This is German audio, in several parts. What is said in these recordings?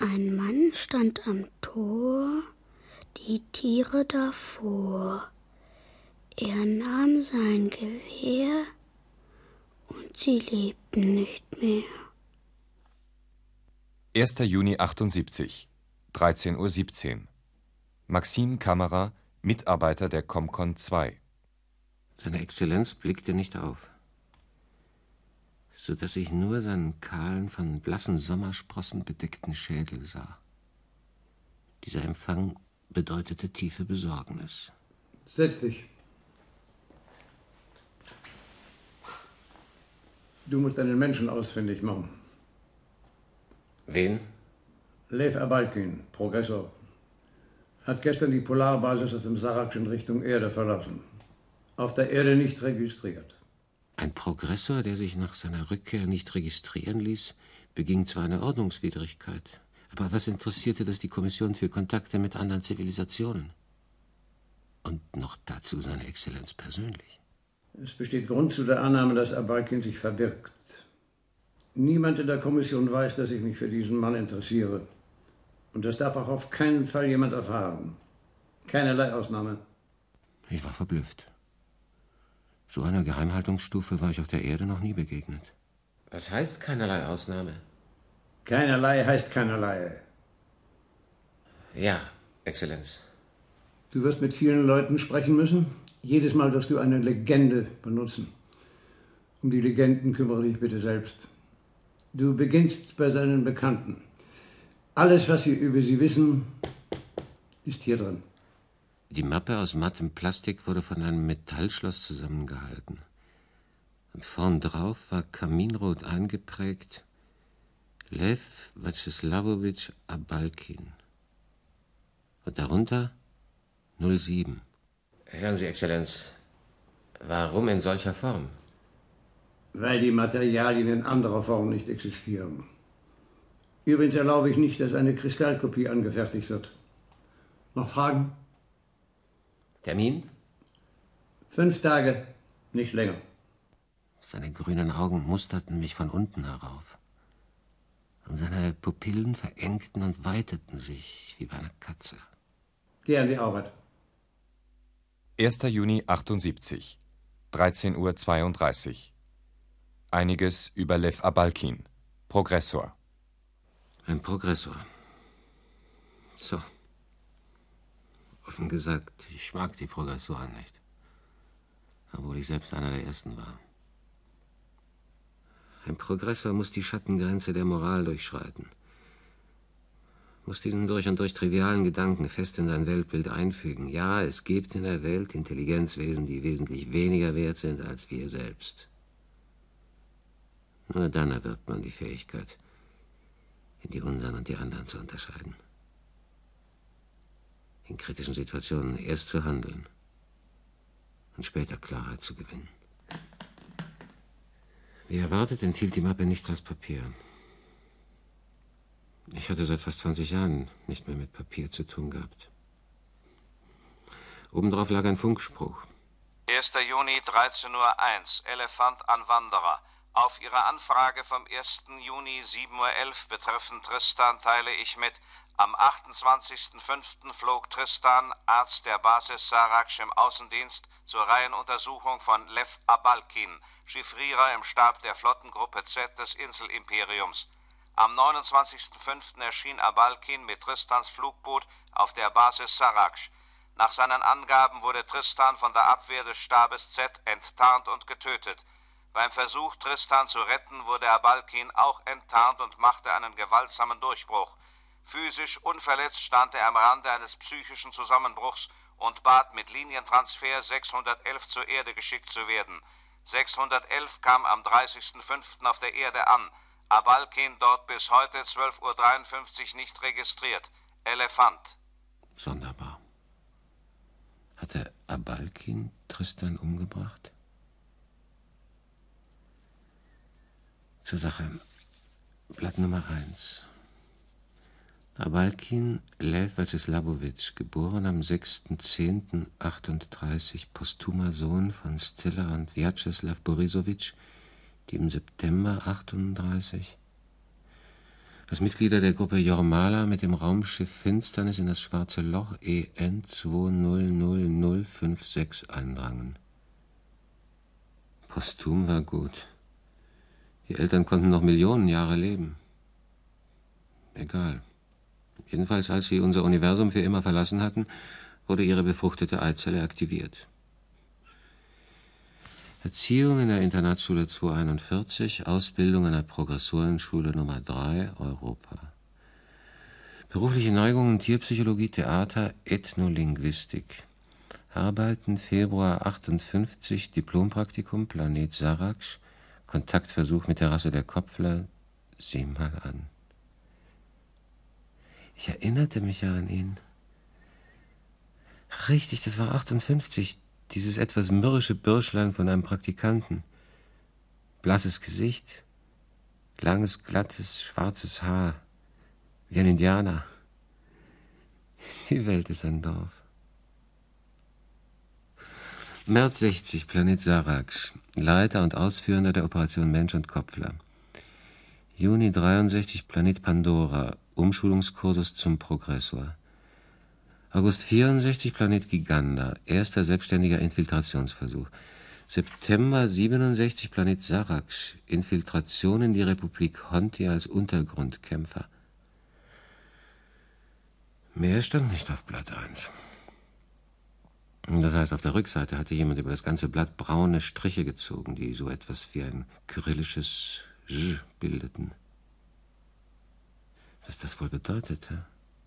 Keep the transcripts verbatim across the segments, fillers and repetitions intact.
Ein Mann stand am Tor, die Tiere davor. Er nahm sein Gewehr und sie lebten nicht mehr. erster Juni achtundsiebzig, dreizehn Uhr siebzehn. Maxim Kammerer, Mitarbeiter der Comcon zwei. Seine Exzellenz blickte nicht auf, so dass ich nur seinen kahlen, von blassen Sommersprossen bedeckten Schädel sah. Dieser Empfang bedeutete tiefe Besorgnis. Setz dich. Du musst einen Menschen ausfindig machen. Wen? Lev Abalkin, Progressor. Hat gestern die Polarbasis auf dem Saraks in Richtung Erde verlassen. Auf der Erde nicht registriert. Ein Progressor, der sich nach seiner Rückkehr nicht registrieren ließ, beging zwar eine Ordnungswidrigkeit, aber was interessierte das die Kommission für Kontakte mit anderen Zivilisationen? Und noch dazu seine Exzellenz persönlich. Es besteht Grund zu der Annahme, dass Abalkin sich verbirgt. Niemand in der Kommission weiß, dass ich mich für diesen Mann interessiere. Und das darf auch auf keinen Fall jemand erfahren. Keinerlei Ausnahme. Ich war verblüfft. So einer Geheimhaltungsstufe war ich auf der Erde noch nie begegnet. Was heißt keinerlei Ausnahme? Keinerlei heißt keinerlei. Ja, Exzellenz. Du wirst mit vielen Leuten sprechen müssen. Jedes Mal wirst du eine Legende benutzen. Um die Legenden kümmere dich bitte selbst. Du beginnst bei seinen Bekannten. Alles, was sie über sie wissen, ist hier drin. Die Mappe aus mattem Plastik wurde von einem Metallschloss zusammengehalten. Und vorn drauf war kaminrot eingeprägt Lev Vyacheslawowitsch Abalkin. Und darunter null sieben. Hören Sie, Exzellenz, warum in solcher Form? Weil die Materialien in anderer Form nicht existieren. Übrigens erlaube ich nicht, dass eine Kristallkopie angefertigt wird. Noch Fragen? Termin? Fünf Tage, nicht länger. Seine grünen Augen musterten mich von unten herauf. Und seine Pupillen verengten und weiteten sich wie bei einer Katze. Geh an die Arbeit. erster Juni achtundsiebzig, dreizehn Uhr zweiunddreißig. Einiges über Lev Abalkin, Progressor. Ein Progressor. So. Offen gesagt, ich mag die Progressoren nicht. Obwohl ich selbst einer der ersten war. Ein Progressor muss die Schattengrenze der Moral durchschreiten. Muss diesen durch und durch trivialen Gedanken fest in sein Weltbild einfügen. Ja, es gibt in der Welt Intelligenzwesen, die wesentlich weniger wert sind als wir selbst. Nur dann erwirbt man die Fähigkeit, in die unseren und die anderen zu unterscheiden. In kritischen Situationen erst zu handeln und später Klarheit zu gewinnen. Wie erwartet, enthielt die Mappe nichts als Papier. Ich hatte seit fast zwanzig Jahren nicht mehr mit Papier zu tun gehabt. Obendrauf lag ein Funkspruch. erster Juni, dreizehn Uhr eins, Elefant an Wanderer. Auf Ihre Anfrage vom ersten Juni, sieben Uhr elf betreffend Tristan teile ich mit, am achtundzwanzigsten fünften flog Tristan, Arzt der Basis Saraks im Außendienst, zur Reihenuntersuchung von Lev Abalkin, Chiffrierer im Stab der Flottengruppe Z des Inselimperiums. Am neunundzwanzigsten fünften erschien Abalkin mit Tristans Flugboot auf der Basis Saraks. Nach seinen Angaben wurde Tristan von der Abwehr des Stabes Z enttarnt und getötet. Beim Versuch, Tristan zu retten, wurde Abalkin auch enttarnt und machte einen gewaltsamen Durchbruch. Physisch unverletzt stand er am Rande eines psychischen Zusammenbruchs und bat mit Linientransfer sechshundertelf zur Erde geschickt zu werden. sechshundertelf kam am dreißigsten fünften auf der Erde an. Abalkin dort bis heute zwölf Uhr dreiundfünfzig nicht registriert. Elefant. Sonderbar. Hatte Abalkin Tristan umgebracht? Zur Sache. Blatt Nummer eins. Abalkin Lev Vyacheslawowitsch, geboren am sechsten zehnten achtunddreißig, posthumer Sohn von Stella und Vyacheslav Borisowitsch, die im September achtunddreißig Als Mitglieder der Gruppe Jormala mit dem Raumschiff Finsternis in das schwarze Loch E N zwei null null null fünf sechs eindrangen. Posthum war gut. Die Eltern konnten noch Millionen Jahre leben. Egal. Jedenfalls, als sie unser Universum für immer verlassen hatten, wurde ihre befruchtete Eizelle aktiviert. Erziehung in der Internatsschule zweihunderteinundvierzig, Ausbildung an der Progressorenschule Nummer drei, Europa. Berufliche Neigungen Tierpsychologie, Theater, Ethnolinguistik. Arbeiten Februar achtundfünfzig, Diplompraktikum, Planet Sarax, Kontaktversuch mit der Rasse der Kopfler. Sieh mal an. Ich erinnerte mich ja an ihn. Richtig, das war achtundfünfzig. Dieses etwas mürrische Bürschlein von einem Praktikanten. Blasses Gesicht, langes, glattes, schwarzes Haar, wie ein Indianer. Die Welt ist ein Dorf. März sechzig, Planet Sarax, Leiter und Ausführender der Operation Mensch und Kopfler. Juni dreiundsechzig, Planet Pandora, Umschulungskursus zum Progressor. August vierundsechzig, Planet Giganda, erster selbstständiger Infiltrationsversuch. September siebenundsechzig, Planet Sarax, Infiltration in die Republik Honti als Untergrundkämpfer. Mehr stand nicht auf Blatt eins. Das heißt, auf der Rückseite hatte jemand über das ganze Blatt braune Striche gezogen, die so etwas wie ein kyrillisches J bildeten. Was das wohl bedeutete?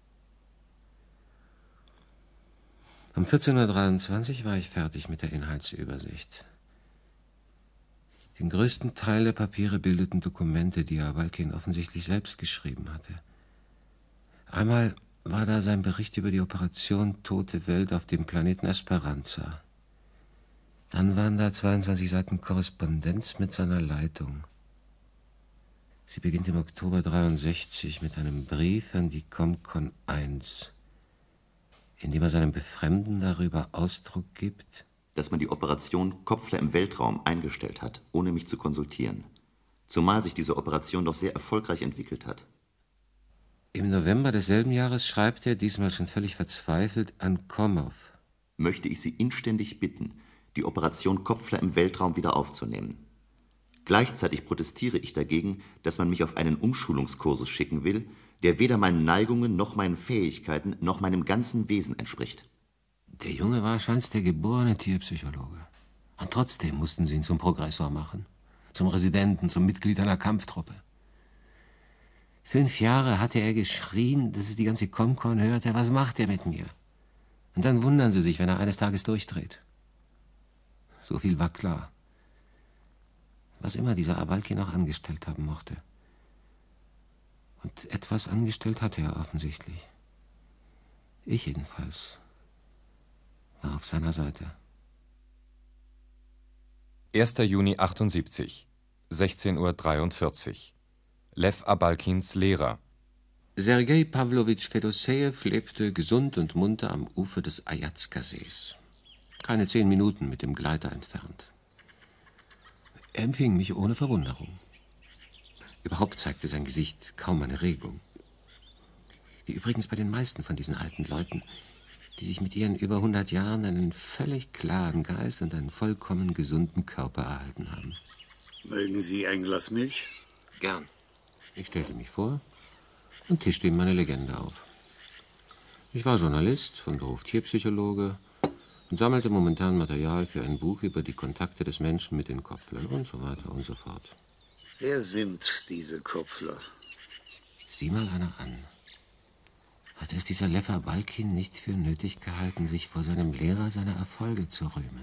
Um vierzehn Uhr dreiundzwanzig war ich fertig mit der Inhaltsübersicht. Den größten Teil der Papiere bildeten Dokumente, die Abalkin offensichtlich selbst geschrieben hatte. Einmal war da sein Bericht über die Operation Tote Welt auf dem Planeten Esperanza. Dann waren da zweiundzwanzig Seiten Korrespondenz mit seiner Leitung. Sie beginnt im Oktober dreiundsechzig mit einem Brief an die Comcon eins, in dem er seinem Befremden darüber Ausdruck gibt, dass man die Operation Kopfler im Weltraum eingestellt hat, ohne mich zu konsultieren. Zumal sich diese Operation doch sehr erfolgreich entwickelt hat. Im November desselben Jahres schreibt er, diesmal schon völlig verzweifelt, an Komov. Möchte ich Sie inständig bitten, die Operation Kopfler im Weltraum wieder aufzunehmen. Gleichzeitig protestiere ich dagegen, dass man mich auf einen Umschulungskursus schicken will, der weder meinen Neigungen noch meinen Fähigkeiten noch meinem ganzen Wesen entspricht. Der Junge war scheinbar der geborene Tierpsychologe. Und trotzdem mussten sie ihn zum Progressor machen, zum Residenten, zum Mitglied einer Kampftruppe. Fünf Jahre hatte er geschrien, dass es die ganze Comcon hörte, was macht er mit mir? Und dann wundern sie sich, wenn er eines Tages durchdreht. So viel war klar. Was immer dieser Abalkin noch angestellt haben mochte. Und etwas angestellt hatte er offensichtlich. Ich jedenfalls war auf seiner Seite. erster Juni achtundsiebzig, sechzehn Uhr dreiundvierzig. Lew Abalkins Lehrer. Sergei Pawlowitsch Fedosejew lebte gesund und munter am Ufer des Ajatska-Sees. Keine zehn Minuten mit dem Gleiter entfernt. Er empfing mich ohne Verwunderung. Überhaupt zeigte sein Gesicht kaum eine Regung. Wie übrigens bei den meisten von diesen alten Leuten, die sich mit ihren über hundert Jahren einen völlig klaren Geist und einen vollkommen gesunden Körper erhalten haben. Mögen Sie ein Glas Milch? Gern. Ich stellte mich vor und tischte ihm meine Legende auf. Ich war Journalist, von Beruf Tierpsychologe und sammelte momentan Material für ein Buch über die Kontakte des Menschen mit den Kopflern und so weiter und so fort. Wer sind diese Kopfler? Sieh mal einer an. Hat es dieser Lew Abalkin nicht für nötig gehalten, sich vor seinem Lehrer seiner Erfolge zu rühmen?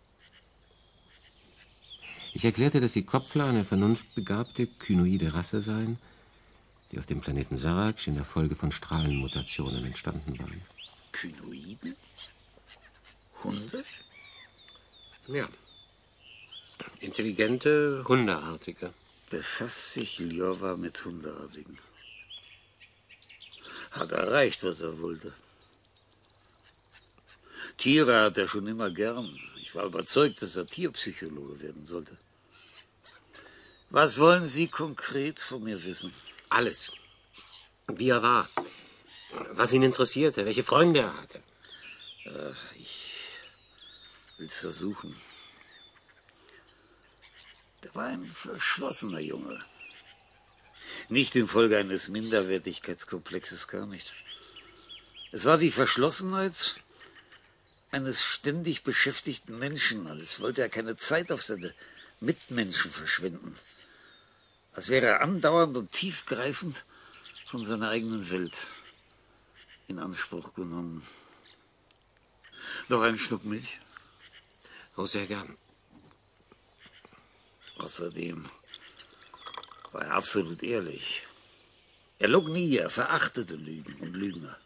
Ich erklärte, dass die Kopfler eine vernunftbegabte, kynoide Rasse seien, die auf dem Planeten Sarax in der Folge von Strahlenmutationen entstanden waren. Kynoiden? Hunde? Ja. Intelligente, Hundeartige. Befasst sich Ljowa mit Hundeartigen. Hat erreicht, was er wollte. Tiere hat er schon immer gern. Ich war überzeugt, dass er Tierpsychologe werden sollte. Was wollen Sie konkret von mir wissen? Alles. Wie er war. Was ihn interessierte, welche Freunde er hatte. Äh, ich will es versuchen. Er war ein verschlossener Junge. Nicht infolge eines Minderwertigkeitskomplexes, gar nicht. Es war die Verschlossenheit eines ständig beschäftigten Menschen, als wollte er keine Zeit auf seine Mitmenschen verschwenden. Als wäre er andauernd und tiefgreifend von seiner eigenen Welt in Anspruch genommen. Noch einen Schluck Milch? Oh, sehr gern. Außerdem war er absolut ehrlich. Er log nie, er verachtete Lügen und Lügner.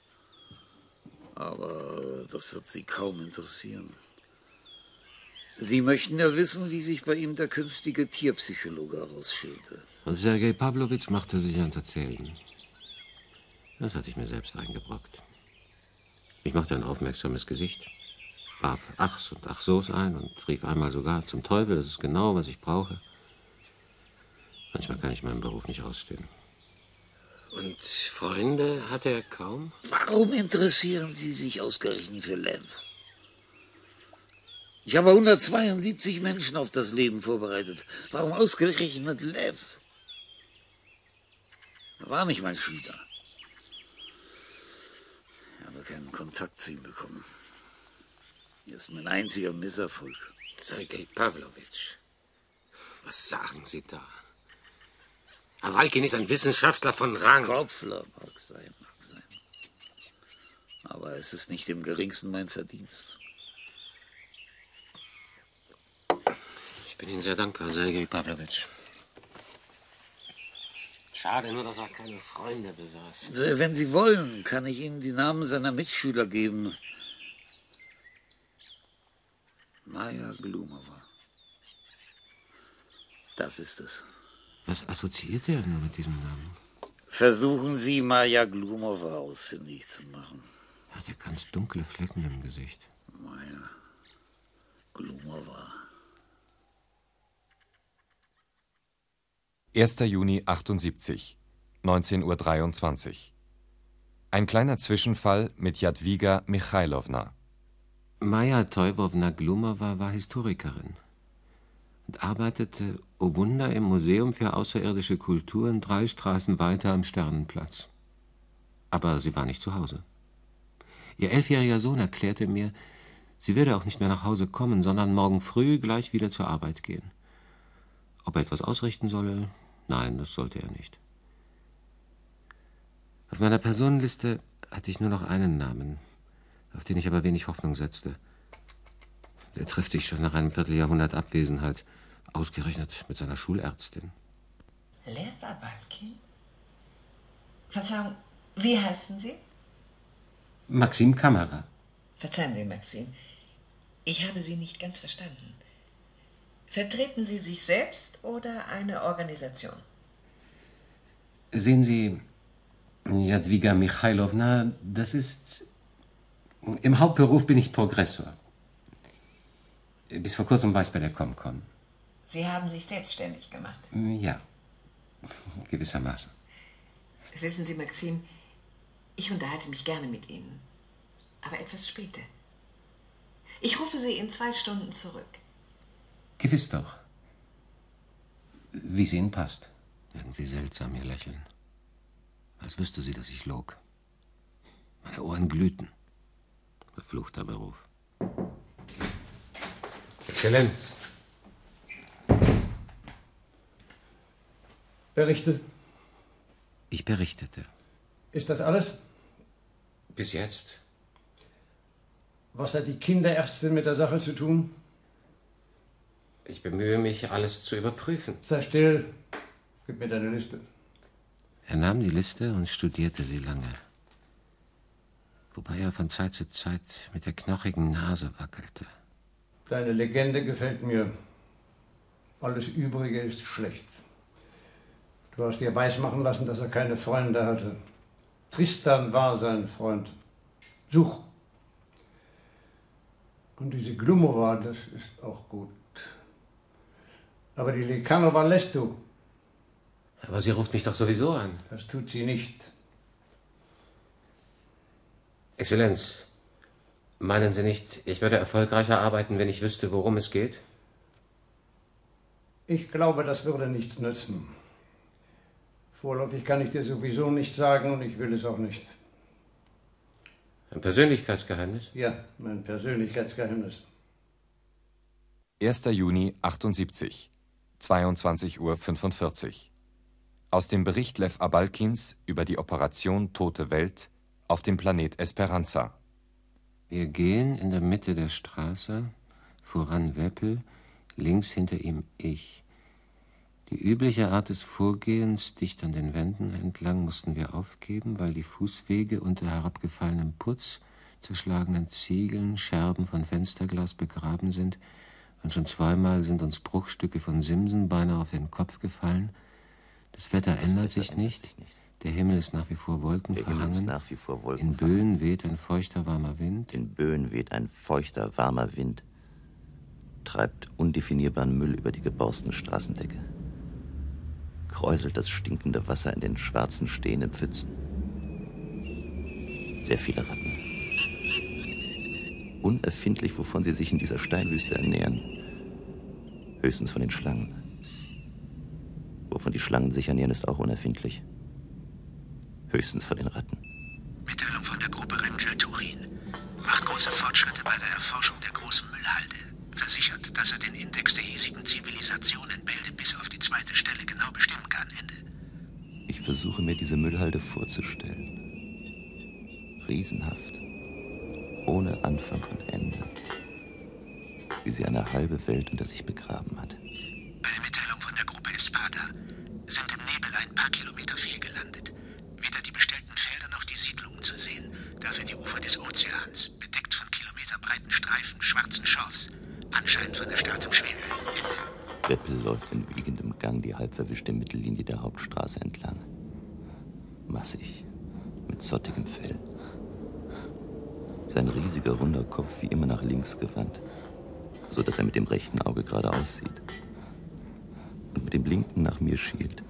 Aber das wird Sie kaum interessieren. Sie möchten ja wissen, wie sich bei ihm der künftige Tierpsychologe herausstellte. Und Sergei Pawlowitsch machte sich ans Erzählen. Das hatte ich mir selbst eingebrockt. Ich machte ein aufmerksames Gesicht, warf Achs und Ach-Sos ein und rief einmal sogar zum Teufel, das ist genau, was ich brauche. Manchmal kann ich meinen Beruf nicht ausstehen. Und Freunde hatte er kaum? Warum interessieren Sie sich ausgerechnet für Lev? Ich habe hundertzweiundsiebzig Menschen auf das Leben vorbereitet. Warum ausgerechnet Lev? Er war nicht mein Schüler. Ich habe keinen Kontakt zu ihm bekommen. Er ist mein einziger Misserfolg. Sergei Pawlowitsch, was sagen Sie da? Awalkin ist ein Wissenschaftler von Rang. Kopfler mag sein, mag sein. Aber es ist nicht im geringsten mein Verdienst. Ich bin Ihnen sehr dankbar, Sergei Pawlowitsch. Schade nur, dass er keine Freunde besaß. Wenn Sie wollen, kann ich Ihnen die Namen seiner Mitschüler geben. Maja Glumova. Das ist es. Was assoziiert er nur mit diesem Namen? Versuchen Sie, Maja Glumova ausfindig zu machen. Er hat ja ganz dunkle Flecken im Gesicht. Maja Glumova. erster Juni achtundsiebzig, neunzehn Uhr dreiundzwanzig. Ein kleiner Zwischenfall mit Jadwiga Michailowna. Maja Teufowna Glumova war Historikerin und arbeitete, oh Wunder, im Museum für außerirdische Kulturen drei Straßen weiter am Sternenplatz. Aber sie war nicht zu Hause. Ihr elfjähriger Sohn erklärte mir, sie würde auch nicht mehr nach Hause kommen, sondern morgen früh gleich wieder zur Arbeit gehen. Ob er etwas ausrichten solle? Nein, das sollte er nicht. Auf meiner Personenliste hatte ich nur noch einen Namen, auf den ich aber wenig Hoffnung setzte. Der trifft sich schon nach einem Vierteljahrhundert Abwesenheit, ausgerechnet mit seiner Schulärztin. Lev Awalkin? Verzeihung, wie heißen Sie? Maxim Kamera. Verzeihen Sie, Maxim. Ich habe Sie nicht ganz verstanden. Vertreten Sie sich selbst oder eine Organisation? Sehen Sie, Jadwiga Michailowna, das ist... Im Hauptberuf bin ich Progressor. Bis vor kurzem war ich bei der Comcon. Sie haben sich selbstständig gemacht? Ja, gewissermaßen. Wissen Sie, Maxim, ich unterhalte mich gerne mit Ihnen. Aber etwas später. Ich rufe Sie in zwei Stunden zurück. Gewiss doch. Wie es Ihnen passt. Irgendwie seltsam, Ihr Lächeln. Als wüsste sie, dass ich log. Meine Ohren glühten. Verfluchter Beruf. Exzellenz. Berichte. Ich berichtete. Ist das alles? Bis jetzt. Was hat die Kinderärztin mit der Sache zu tun? Ich bemühe mich, alles zu überprüfen. Sei still. Gib mir deine Liste. Er nahm die Liste und studierte sie lange. Wobei er von Zeit zu Zeit mit der knochigen Nase wackelte. Deine Legende gefällt mir. Alles Übrige ist schlecht. Du hast dir weismachen lassen, dass er keine Freunde hatte. Tristan war sein Freund. Such. Und diese Glumova, das ist auch gut. Aber die Lekanova lässt du. Aber sie ruft mich doch sowieso an. Das tut sie nicht. Exzellenz, meinen Sie nicht, ich würde erfolgreicher arbeiten, wenn ich wüsste, worum es geht? Ich glaube, das würde nichts nützen. Vorläufig kann ich dir sowieso nichts sagen und ich will es auch nicht. Ein Persönlichkeitsgeheimnis? Ja, mein Persönlichkeitsgeheimnis. erster Juni achtundsiebzig, zweiundzwanzig Uhr fünfundvierzig. Aus dem Bericht Lew Abalkins über die Operation Tote Welt auf dem Planet Esperanza. Wir gehen in der Mitte der Straße, voran Weppel, links hinter ihm ich. Die übliche Art des Vorgehens, dicht an den Wänden entlang, mussten wir aufgeben, weil die Fußwege unter herabgefallenem Putz, zerschlagenen Ziegeln, Scherben von Fensterglas begraben sind, und schon zweimal sind uns Bruchstücke von Simsen beinahe auf den Kopf gefallen. Das Wetter das ändert, Wetter sich, ändert nicht. sich nicht. Der Himmel ist nach wie vor wolkenverhangen. Nach wie vor Wolken In Böen weht ein feuchter, warmer Wind. In Böen weht ein feuchter, warmer Wind, treibt undefinierbaren Müll über die geborstene Straßendecke. Kräuselt das stinkende Wasser in den schwarzen, stehenden Pfützen. Sehr viele Ratten. Unerfindlich, wovon sie sich in dieser Steinwüste ernähren. Höchstens von den Schlangen. Wovon die Schlangen sich ernähren, ist auch unerfindlich. Höchstens von den Ratten. Mitteilung von der Gruppe Remgel-Turin. Macht große Fortschritte bei der Erforschung der großen Müllhalde. Versichert, dass er den Index der hiesigen Zivilisation in Bälde bis auf die zweite Stelle genau bestimmen kann. Ende. Ich versuche mir diese Müllhalde vorzustellen. Riesenhaft. Ohne Anfang und Ende. Wie sie eine halbe Welt unter sich begraben hat. Eine Mitteilung von der Gruppe Espada. Sind im Nebel ein paar Kilometer fehlgelandet. Weder die bestellten Felder noch die Siedlungen zu sehen. Dafür die Ufer des Ozeans, bedeckt von kilometerbreiten Streifen schwarzen Schorfs. Anscheinend von erstarrtem Schwere. Weppel läuft in wiegendem Gang die halb verwischte Mittellinie der Hauptstraße entlang. Massig, mit zottigem Fell. Sein riesiger, runder Kopf wie immer nach links gewandt, so dass er mit dem rechten Auge geradeaus sieht. Und mit dem linken nach mir schielt.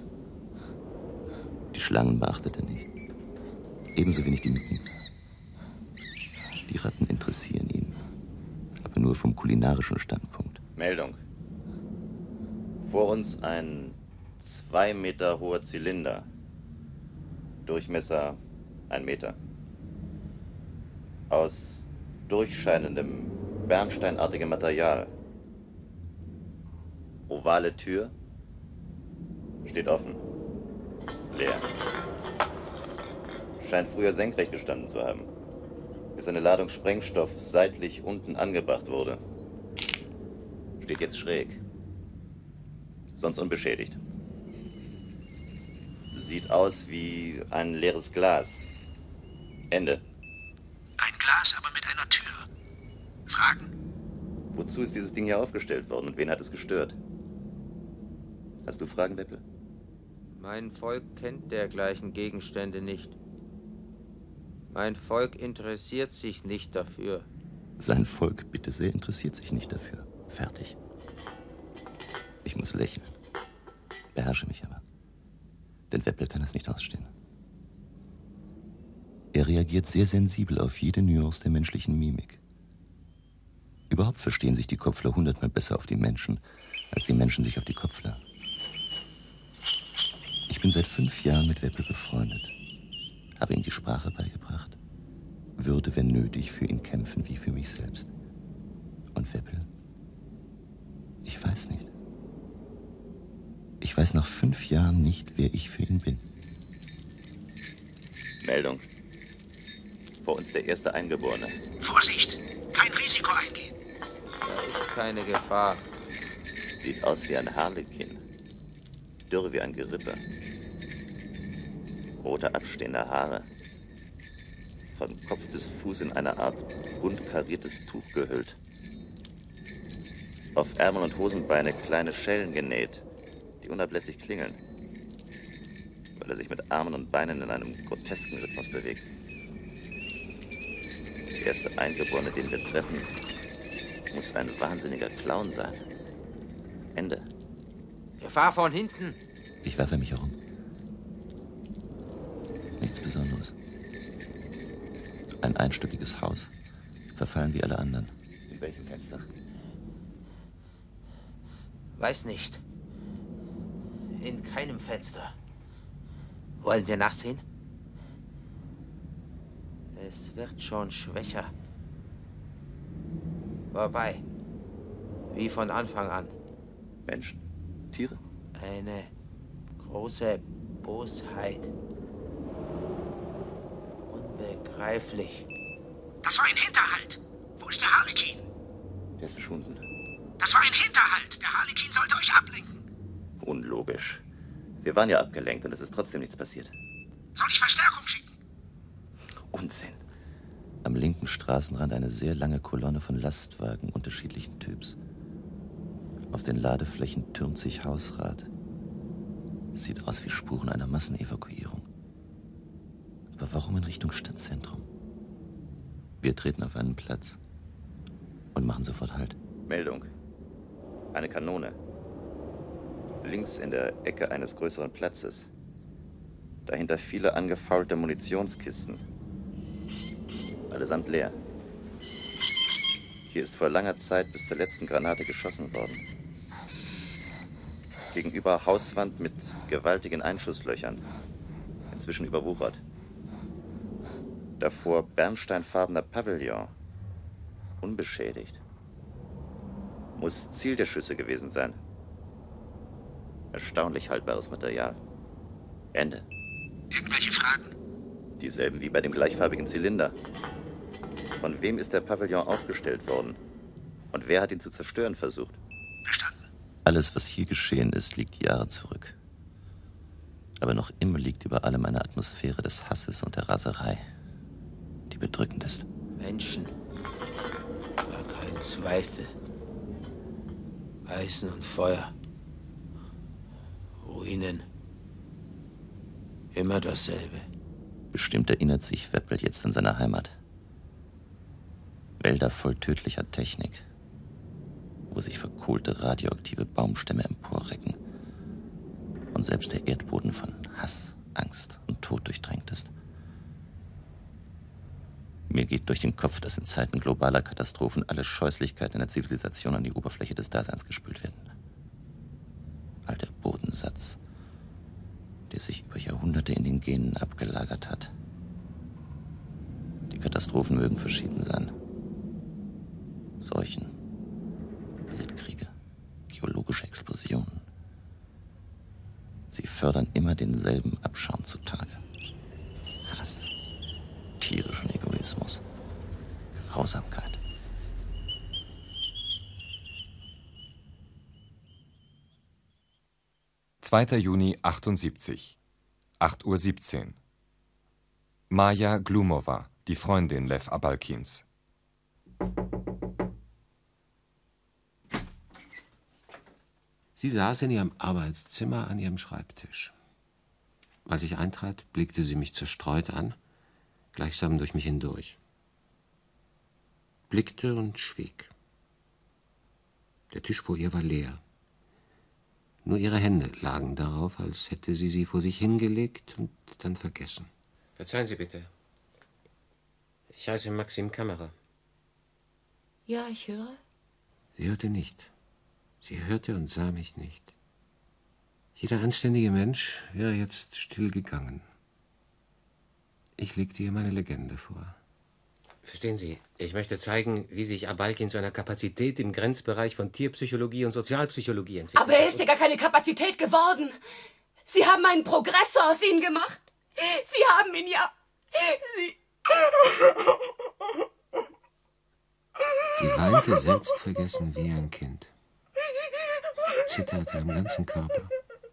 Die Schlangen beachtet er nicht. Ebenso wenig die Mücken. Die Ratten interessieren ihn. Aber nur vom kulinarischen Standpunkt. Meldung. Vor uns ein zwei Meter hoher Zylinder. Durchmesser ein Meter. Aus durchscheinendem, bernsteinartigem Material. Ovale Tür. Steht offen. Leer. Scheint früher senkrecht gestanden zu haben. Bis eine Ladung Sprengstoff seitlich unten angebracht wurde. Steht jetzt schräg. Sonst unbeschädigt. Sieht aus wie ein leeres Glas. Ende. Ein Glas, aber mit einer Tür. Fragen? Wozu ist dieses Ding hier aufgestellt worden und wen hat es gestört? Hast du Fragen, Weppel? Mein Volk kennt dergleichen Gegenstände nicht. Mein Volk interessiert sich nicht dafür. Sein Volk, bitte sehr, interessiert sich nicht dafür. Fertig. Ich muss lächeln. Beherrsche mich aber. Denn Weppel kann es nicht ausstehen. Er reagiert sehr sensibel auf jede Nuance der menschlichen Mimik. Überhaupt verstehen sich die Kopfler hundertmal besser auf die Menschen, als die Menschen sich auf die Kopfler. Ich bin seit fünf Jahren mit Weppel befreundet, habe ihm die Sprache beigebracht, würde, wenn nötig, für ihn kämpfen wie für mich selbst. Und Weppel? Ich weiß nicht. Ich weiß nach fünf Jahren nicht, wer ich für ihn bin. Meldung. Vor uns der erste Eingeborene. Vorsicht! Kein Risiko eingehen. Da ist keine Gefahr. Sieht aus wie ein Harlekin. Dürr wie ein Gerippe. Rote abstehende Haare. Von Kopf bis Fuß in eine Art bunt kariertes Tuch gehüllt. Auf Ärmel und Hosenbeine kleine Schellen genäht, die unablässig klingeln, weil er sich mit Armen und Beinen in einem grotesken Rhythmus bewegt. Der erste Eingeborene, den wir treffen, muss ein wahnsinniger Clown sein. Ende. Gefahr von hinten. Ich werfe mich herum. Nichts Besonderes. Ein einstöckiges Haus. Verfallen wie alle anderen. In welchem Fenster? Weiß nicht. In keinem Fenster. Wollen wir nachsehen? Es wird schon schwächer. Vorbei. Wie von Anfang an. Menschen? Tiere? Eine große Bosheit. Unbegreiflich. Das war ein Hinterhalt. Wo ist der Harlekin? Der ist verschwunden. Das war ein Hinterhalt. Der Harlekin sollte euch ablenken. Unlogisch. Wir waren ja abgelenkt und es ist trotzdem nichts passiert. Soll ich Verstärkung schicken? Unsinn. Am linken Straßenrand eine sehr lange Kolonne von Lastwagen unterschiedlichen Typs. Auf den Ladeflächen türmt sich Hausrat. Sieht aus wie Spuren einer Massenevakuierung. Aber warum in Richtung Stadtzentrum? Wir treten auf einen Platz und machen sofort Halt. Meldung. Eine Kanone. Links in der Ecke eines größeren Platzes. Dahinter viele angefaulte Munitionskisten. Allesamt leer. Hier ist vor langer Zeit bis zur letzten Granate geschossen worden. Gegenüber Hauswand mit gewaltigen Einschusslöchern. Inzwischen überwuchert. Davor bernsteinfarbener Pavillon. Unbeschädigt. Muss Ziel der Schüsse gewesen sein. Erstaunlich haltbares Material. Ende. Irgendwelche Fragen? Dieselben wie bei dem gleichfarbigen Zylinder. Von wem ist der Pavillon aufgestellt worden? Und wer hat ihn zu zerstören versucht? Verstanden. Alles, was hier geschehen ist, liegt Jahre zurück. Aber noch immer liegt über allem eine Atmosphäre des Hasses und der Raserei, die bedrückend ist. Menschen. Gar kein Zweifel. Eisen und Feuer. Ruinen. Immer dasselbe. Bestimmt erinnert sich Weppel jetzt an seine Heimat. Wälder voll tödlicher Technik, wo sich verkohlte radioaktive Baumstämme emporrecken und selbst der Erdboden von Hass, Angst und Tod durchtränkt ist. Mir geht durch den Kopf, dass in Zeiten globaler Katastrophen alle Scheußlichkeiten der Zivilisation an die Oberfläche des Daseins gespült werden. Alter Bodensatz, der sich über Jahrhunderte in den Genen abgelagert hat. Die Katastrophen mögen verschieden sein. Seuchen, Weltkriege, geologische Explosionen. Sie fördern immer denselben Abschaum zutage. Hass, tierischen Egoismus, Grausamkeit. zweiter Juni achtundsiebzig, acht Uhr siebzehn. Maja Glumova, die Freundin Lew Abalkins. Sie saß in ihrem Arbeitszimmer an ihrem Schreibtisch. Als ich eintrat, blickte sie mich zerstreut an, gleichsam durch mich hindurch. Blickte und schwieg. Der Tisch vor ihr war leer. Nur ihre Hände lagen darauf, als hätte sie sie vor sich hingelegt und dann vergessen. Verzeihen Sie bitte. Ich heiße Maxim Kammerer. Ja, ich höre. Sie hörte nicht. Sie hörte und sah mich nicht. Jeder anständige Mensch wäre jetzt still gegangen. Ich legte ihr meine Legende vor. Verstehen Sie, ich möchte zeigen, wie sich Abalkin zu einer Kapazität im Grenzbereich von Tierpsychologie und Sozialpsychologie entwickelt. Aber er ist ja gar keine Kapazität geworden. Sie haben einen Progressor aus ihm gemacht. Sie haben ihn ja... Sie... Sie weinte selbstvergessen wie ein Kind. Zitterte am ganzen Körper.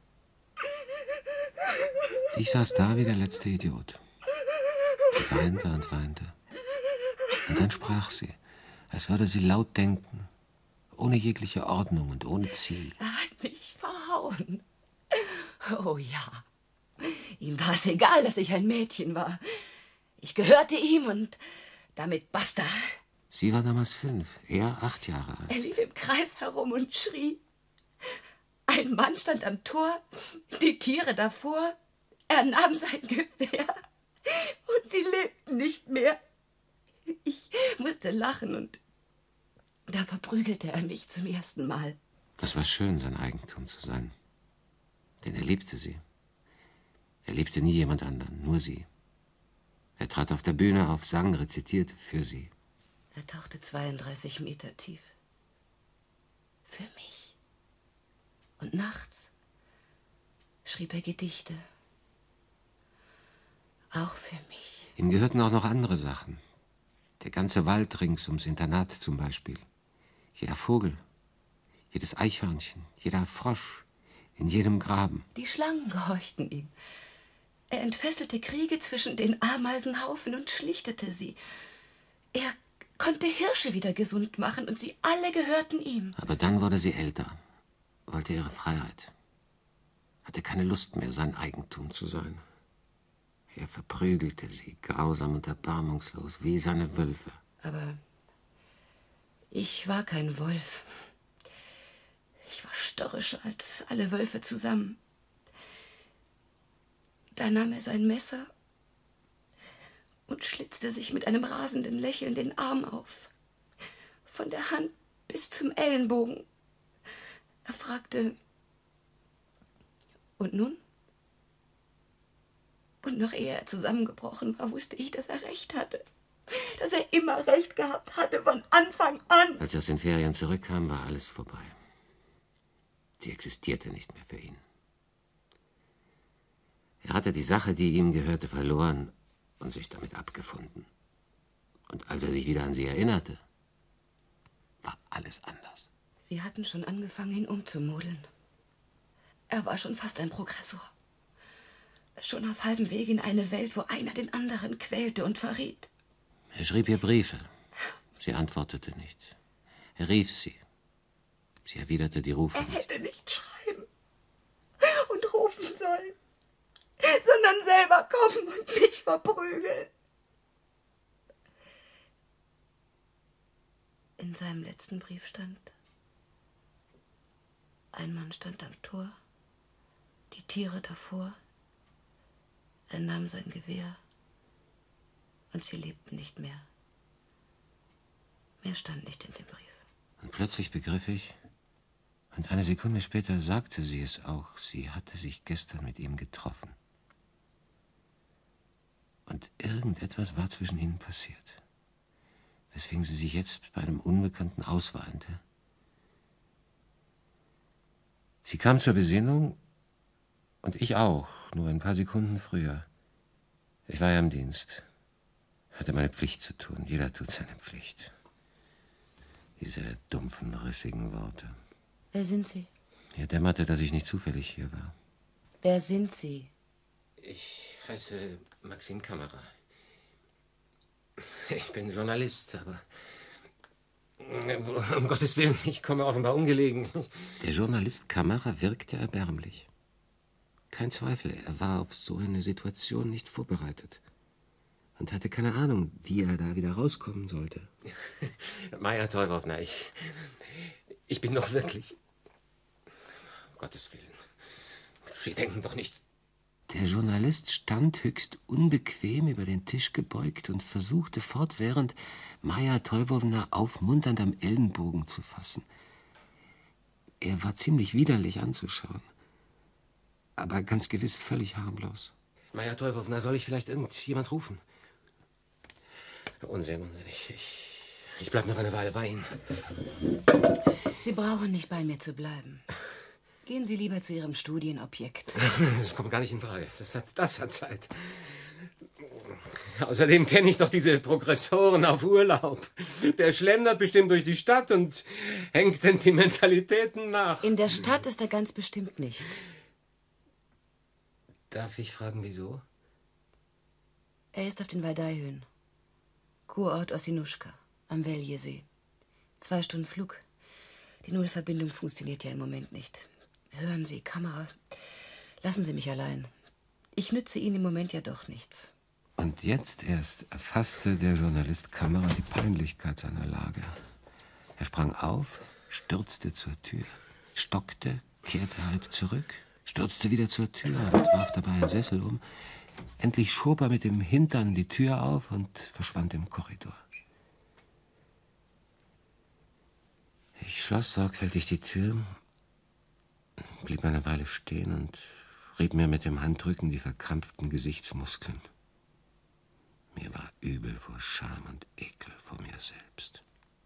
Ich saß da wie der letzte Idiot. Sie weinte und weinte. Und dann sprach sie, als würde sie laut denken, ohne jegliche Ordnung und ohne Ziel. Er hat mich verhauen. Oh ja. Ihm war es egal, dass ich ein Mädchen war. Ich gehörte ihm und damit basta. Sie war damals fünf, er acht Jahre alt. Er lief im Kreis herum und schrie. Ein Mann stand am Tor, die Tiere davor. Er nahm sein Gewehr und sie lebten nicht mehr. Ich musste lachen und da verprügelte er mich zum ersten Mal. Das war schön, sein Eigentum zu sein. Denn er liebte sie. Er liebte nie jemand anderen, nur sie. Er trat auf der Bühne auf, sang, rezitierte für sie. Er tauchte zweiunddreißig Meter tief. Für mich. Und nachts schrieb er Gedichte. Auch für mich. Ihm gehörten auch noch andere Sachen. Der ganze Wald rings ums Internat zum Beispiel. Jeder Vogel, jedes Eichhörnchen, jeder Frosch, in jedem Graben. Die Schlangen gehorchten ihm. Er entfesselte Kriege zwischen den Ameisenhaufen und schlichtete sie. Er konnte Hirsche wieder gesund machen und sie alle gehörten ihm. Aber dann wurde sie älter, wollte ihre Freiheit, hatte keine Lust mehr, sein Eigentum zu sein. Er verprügelte sie, grausam und erbarmungslos, wie seine Wölfe. Aber ich war kein Wolf. Ich war störrischer als alle Wölfe zusammen. Da nahm er sein Messer und schlitzte sich mit einem rasenden Lächeln den Arm auf. Von der Hand bis zum Ellenbogen. Er fragte, und nun? Und noch ehe er zusammengebrochen war, wusste ich, dass er recht hatte. Dass er immer recht gehabt hatte, von Anfang an. Als er aus den Ferien zurückkam, war alles vorbei. Sie existierte nicht mehr für ihn. Er hatte die Sache, die ihm gehörte, verloren und sich damit abgefunden. Und als er sich wieder an sie erinnerte, war alles anders. Sie hatten schon angefangen, ihn umzumodeln. Er war schon fast ein Progressor. Schon auf halbem Weg in eine Welt, wo einer den anderen quälte und verriet. Er schrieb ihr Briefe. Sie antwortete nicht. Er rief sie. Sie erwiderte die Rufe Er nicht. hätte nicht schreiben und rufen sollen, sondern selber kommen und mich verprügeln. In seinem letzten Brief stand: Ein Mann stand am Tor, die Tiere davor. Er nahm sein Gewehr und sie lebten nicht mehr. Mehr stand nicht in dem Brief. Und plötzlich begriff ich, und eine Sekunde später sagte sie es auch, sie hatte sich gestern mit ihm getroffen. Und irgendetwas war zwischen ihnen passiert, weswegen sie sich jetzt bei einem Unbekannten ausweinte. Sie kam zur Besinnung und ich auch, nur ein paar Sekunden früher. Ich war ja im Dienst, hatte meine Pflicht zu tun. Jeder tut seine Pflicht. Diese dumpfen, rissigen Worte. Wer sind Sie? Mir dämmerte, dass ich nicht zufällig hier war. Wer sind Sie? Ich heiße Maxim Kammerer. Ich bin Journalist, aber um Gottes Willen, ich komme offenbar ungelegen. Der Journalist Kammerer wirkte erbärmlich. Kein Zweifel, er war auf so eine Situation nicht vorbereitet und hatte keine Ahnung, wie er da wieder rauskommen sollte. Maja Teufowna, ich, ich bin doch wirklich... Um Gottes Willen, Sie denken doch nicht... Der Journalist stand höchst unbequem über den Tisch gebeugt und versuchte fortwährend, Maja Teufowna aufmunternd am Ellenbogen zu fassen. Er war ziemlich widerlich anzuschauen, aber ganz gewiss völlig harmlos. Maja Teufowna, soll ich vielleicht irgendjemand rufen? Unsinn, ich, ich, ich bleib noch eine Weile bei Ihnen. Sie brauchen nicht bei mir zu bleiben. Gehen Sie lieber zu Ihrem Studienobjekt. Das kommt gar nicht in Frage. Das hat, das hat Zeit. Außerdem kenne ich doch diese Progressoren auf Urlaub. Der schlendert bestimmt durch die Stadt und hängt Sentimentalitäten nach. In der Stadt ist er ganz bestimmt nicht. Darf ich fragen, wieso? Er ist auf den Waldaihöhen. Kurort Ossinuschka, am Veljesee. Zwei Stunden Flug. Die Nullverbindung funktioniert ja im Moment nicht. Hören Sie, Kamera, lassen Sie mich allein. Ich nütze Ihnen im Moment ja doch nichts. Und jetzt erst erfasste der Journalist Kammerer die Peinlichkeit seiner Lage. Er sprang auf, stürzte zur Tür, stockte, kehrte halb zurück, stürzte wieder zur Tür und warf dabei einen Sessel um. Endlich schob er mit dem Hintern die Tür auf und verschwand im Korridor. Ich schloss sorgfältig die Tür, blieb eine Weile stehen und rieb mir mit dem Handrücken die verkrampften Gesichtsmuskeln. Mir war übel vor Scham und Ekel vor mir selbst.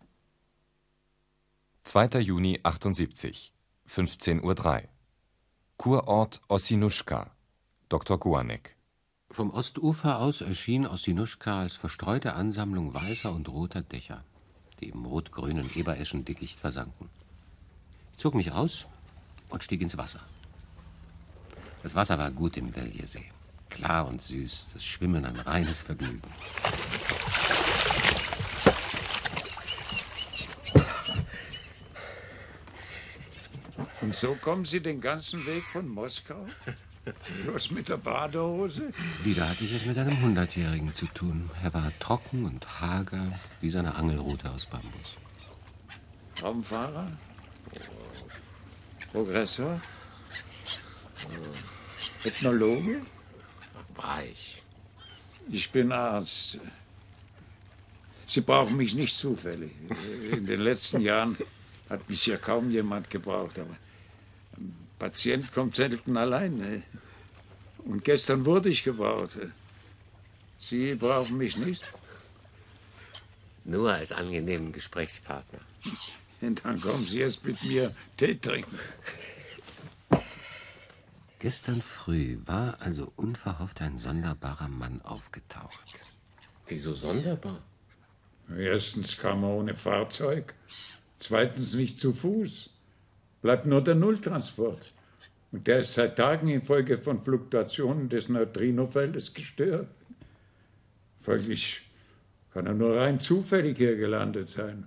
zweiter Juni achtundsiebzig, fünfzehn Uhr drei. Kurort Ossinuschka, Doktor Guanek. Vom Ostufer aus erschien Ossinuschka als verstreute Ansammlung weißer und roter Dächer, die im rot-grünen Ebereschendickicht versanken. Ich zog mich aus und stieg ins Wasser. Das Wasser war gut im Veljesee. Klar und süß, das Schwimmen ein reines Vergnügen. Und so kommen Sie den ganzen Weg von Moskau? Los mit der Badehose? Wieder hatte ich es mit einem Hundertjährigen zu tun. Er war trocken und hager, wie seine Angelrute aus Bambus. Raumfahrer? Progressor? Ethnologe? War ich. Ich bin Arzt. Sie brauchen mich nicht zufällig. In den letzten Jahren hat mich ja kaum jemand gebraucht. Aber ein Patient kommt selten allein. Und gestern wurde ich gebraucht. Sie brauchen mich nicht? Nur als angenehmen Gesprächspartner. Und dann kommen Sie erst mit mir Tee trinken. Gestern früh war also unverhofft ein sonderbarer Mann aufgetaucht. Wieso sonderbar? Erstens kam er ohne Fahrzeug, zweitens nicht zu Fuß. Bleibt nur der Nulltransport. Und der ist seit Tagen infolge von Fluktuationen des Neutrinofeldes gestört. Folglich kann er nur rein zufällig hier gelandet sein.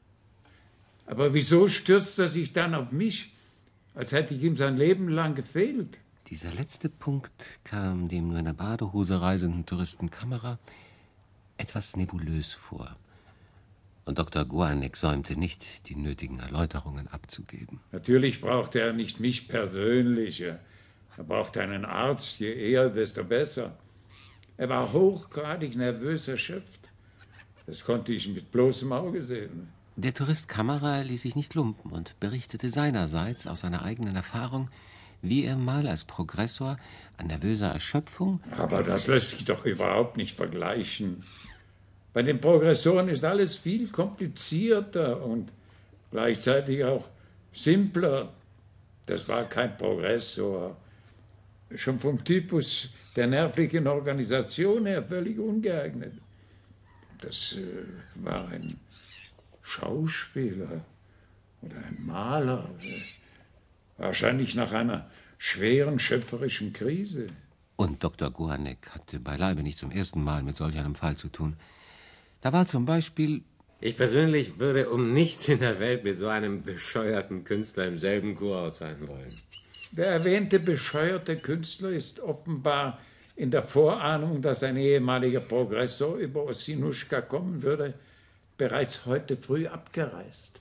Aber wieso stürzt er sich dann auf mich, als hätte ich ihm sein Leben lang gefehlt? Dieser letzte Punkt kam dem nur in der Badehose reisenden Touristen Kamera etwas nebulös vor. Und Doktor Guanek säumte nicht, die nötigen Erläuterungen abzugeben. Natürlich brauchte er nicht mich persönlich. Er brauchte einen Arzt, je eher, desto besser. Er war hochgradig nervös erschöpft. Das konnte ich mit bloßem Auge sehen. Der Tourist Kamera ließ sich nicht lumpen und berichtete seinerseits aus seiner eigenen Erfahrung, wie er mal als Progressor an nervöser Erschöpfung... Aber das lässt sich doch überhaupt nicht vergleichen. Bei den Progressoren ist alles viel komplizierter und gleichzeitig auch simpler. Das war kein Progressor. Schon vom Typus der nervlichen Organisation her völlig ungeeignet. Das äh, war ein Schauspieler oder ein Maler. Wahrscheinlich nach einer schweren schöpferischen Krise. Und Doktor Guanek hatte beileibe nicht zum ersten Mal mit solch einem Fall zu tun. Da war zum Beispiel... Ich persönlich würde um nichts in der Welt mit so einem bescheuerten Künstler im selben Kurort sein wollen. Der erwähnte bescheuerte Künstler ist offenbar in der Vorahnung, dass ein ehemaliger Progressor über Ossinuschka kommen würde, bereits heute früh abgereist.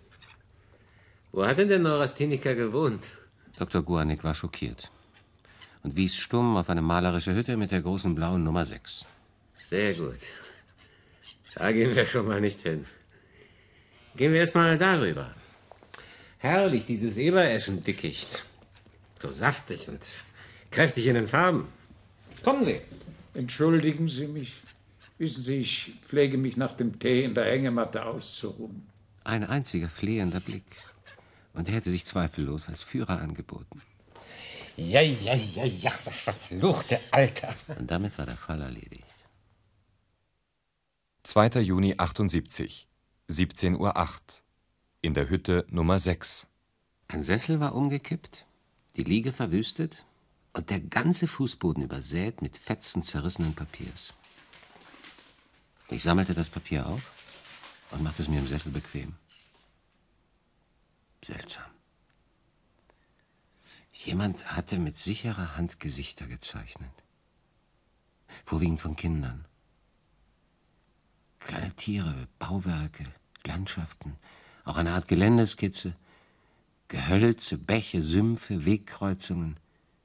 Wo hat denn der Neurastheniker gewohnt? Doktor Guanek war schockiert und wies stumm auf eine malerische Hütte mit der großen blauen Nummer sechs. Sehr gut. Da gehen wir schon mal nicht hin. Gehen wir erst mal darüber. Herrlich, dieses Ebereschendickicht. So saftig und kräftig in den Farben. Kommen Sie. Entschuldigen Sie mich. Wissen Sie, ich pflege mich nach dem Tee in der Hängematte auszuruhen. Ein einziger flehender Blick. Und er hätte sich zweifellos als Führer angeboten. Ja, ja, ja, ja, das verfluchte Alter. Und damit war der Fall erledigt. zweiter Juni achtundsiebzig, siebzehn Uhr acht. In der Hütte Nummer sechs. Ein Sessel war umgekippt, die Liege verwüstet und der ganze Fußboden übersät mit Fetzen zerrissenen Papiers. Ich sammelte das Papier auf und machte es mir im Sessel bequem. Seltsam. Jemand hatte mit sicherer Hand Gesichter gezeichnet. Vorwiegend von Kindern. Kleine Tiere, Bauwerke, Landschaften, auch eine Art Geländeskizze, Gehölze, Bäche, Sümpfe, Wegkreuzungen.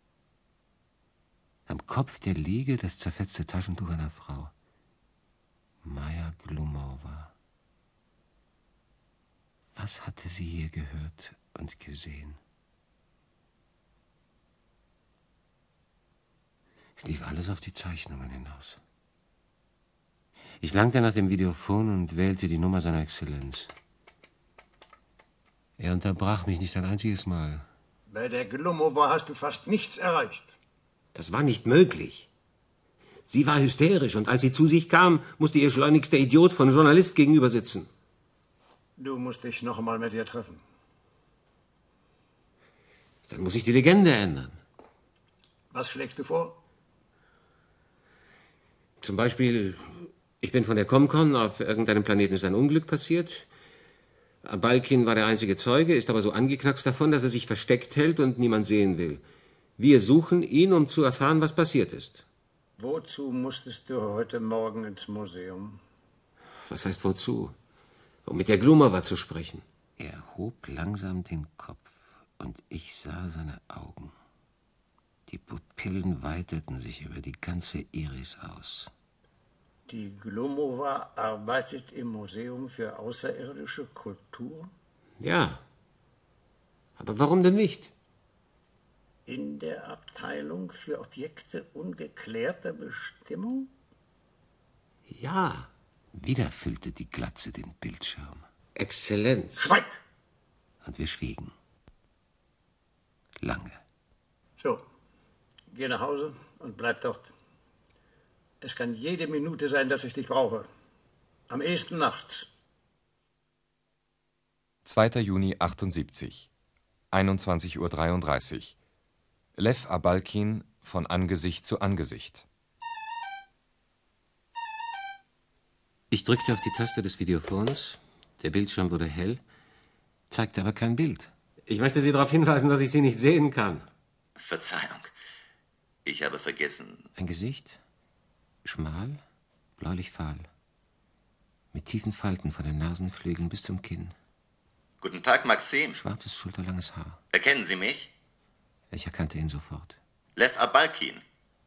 Am Kopf der Liege das zerfetzte Taschentuch einer Frau. Maja Glumova. Was hatte sie hier gehört und gesehen? Es lief alles auf die Zeichnungen hinaus. Ich langte nach dem Videophon und wählte die Nummer seiner Exzellenz. Er unterbrach mich nicht ein einziges Mal. Bei der Glumova hast du fast nichts erreicht. Das war nicht möglich. Sie war hysterisch und als sie zu sich kam, musste ihr schleunigst der Idiot von Journalist gegenüber sitzen. Du musst dich noch einmal mit ihr treffen. Dann muss ich die Legende ändern. Was schlägst du vor? Zum Beispiel, ich bin von der Comcon, auf irgendeinem Planeten ist ein Unglück passiert. Abalkin war der einzige Zeuge, ist aber so angeknackst davon, dass er sich versteckt hält und niemand sehen will. Wir suchen ihn, um zu erfahren, was passiert ist. Wozu musstest du heute Morgen ins Museum? Was heißt wozu? Um mit der Glumova zu sprechen. Er hob langsam den Kopf und ich sah seine Augen. Die Pupillen weiteten sich über die ganze Iris aus. Die Glumova arbeitet im Museum für außerirdische Kultur? Ja. Aber warum denn nicht? In der Abteilung für Objekte ungeklärter Bestimmung? Ja. Wieder füllte die Glatze den Bildschirm. Exzellenz. Schweig! Und wir schwiegen. Lange. So, geh nach Hause und bleib dort. Es kann jede Minute sein, dass ich dich brauche. Am ehesten nachts. zweiter Juni achtundsiebzig, einundzwanzig Uhr dreiunddreißig. Lew Abalkin von Angesicht zu Angesicht. Ich drückte auf die Taste des Videophons. Der Bildschirm wurde hell, zeigte aber kein Bild. Ich möchte Sie darauf hinweisen, dass ich Sie nicht sehen kann. Verzeihung. Ich habe vergessen. Ein Gesicht, schmal, bläulich fahl, mit tiefen Falten von den Nasenflügeln bis zum Kinn. Guten Tag, Maxim. Schwarzes, schulterlanges Haar. Erkennen Sie mich? Ich erkannte ihn sofort. Lew Abalkin.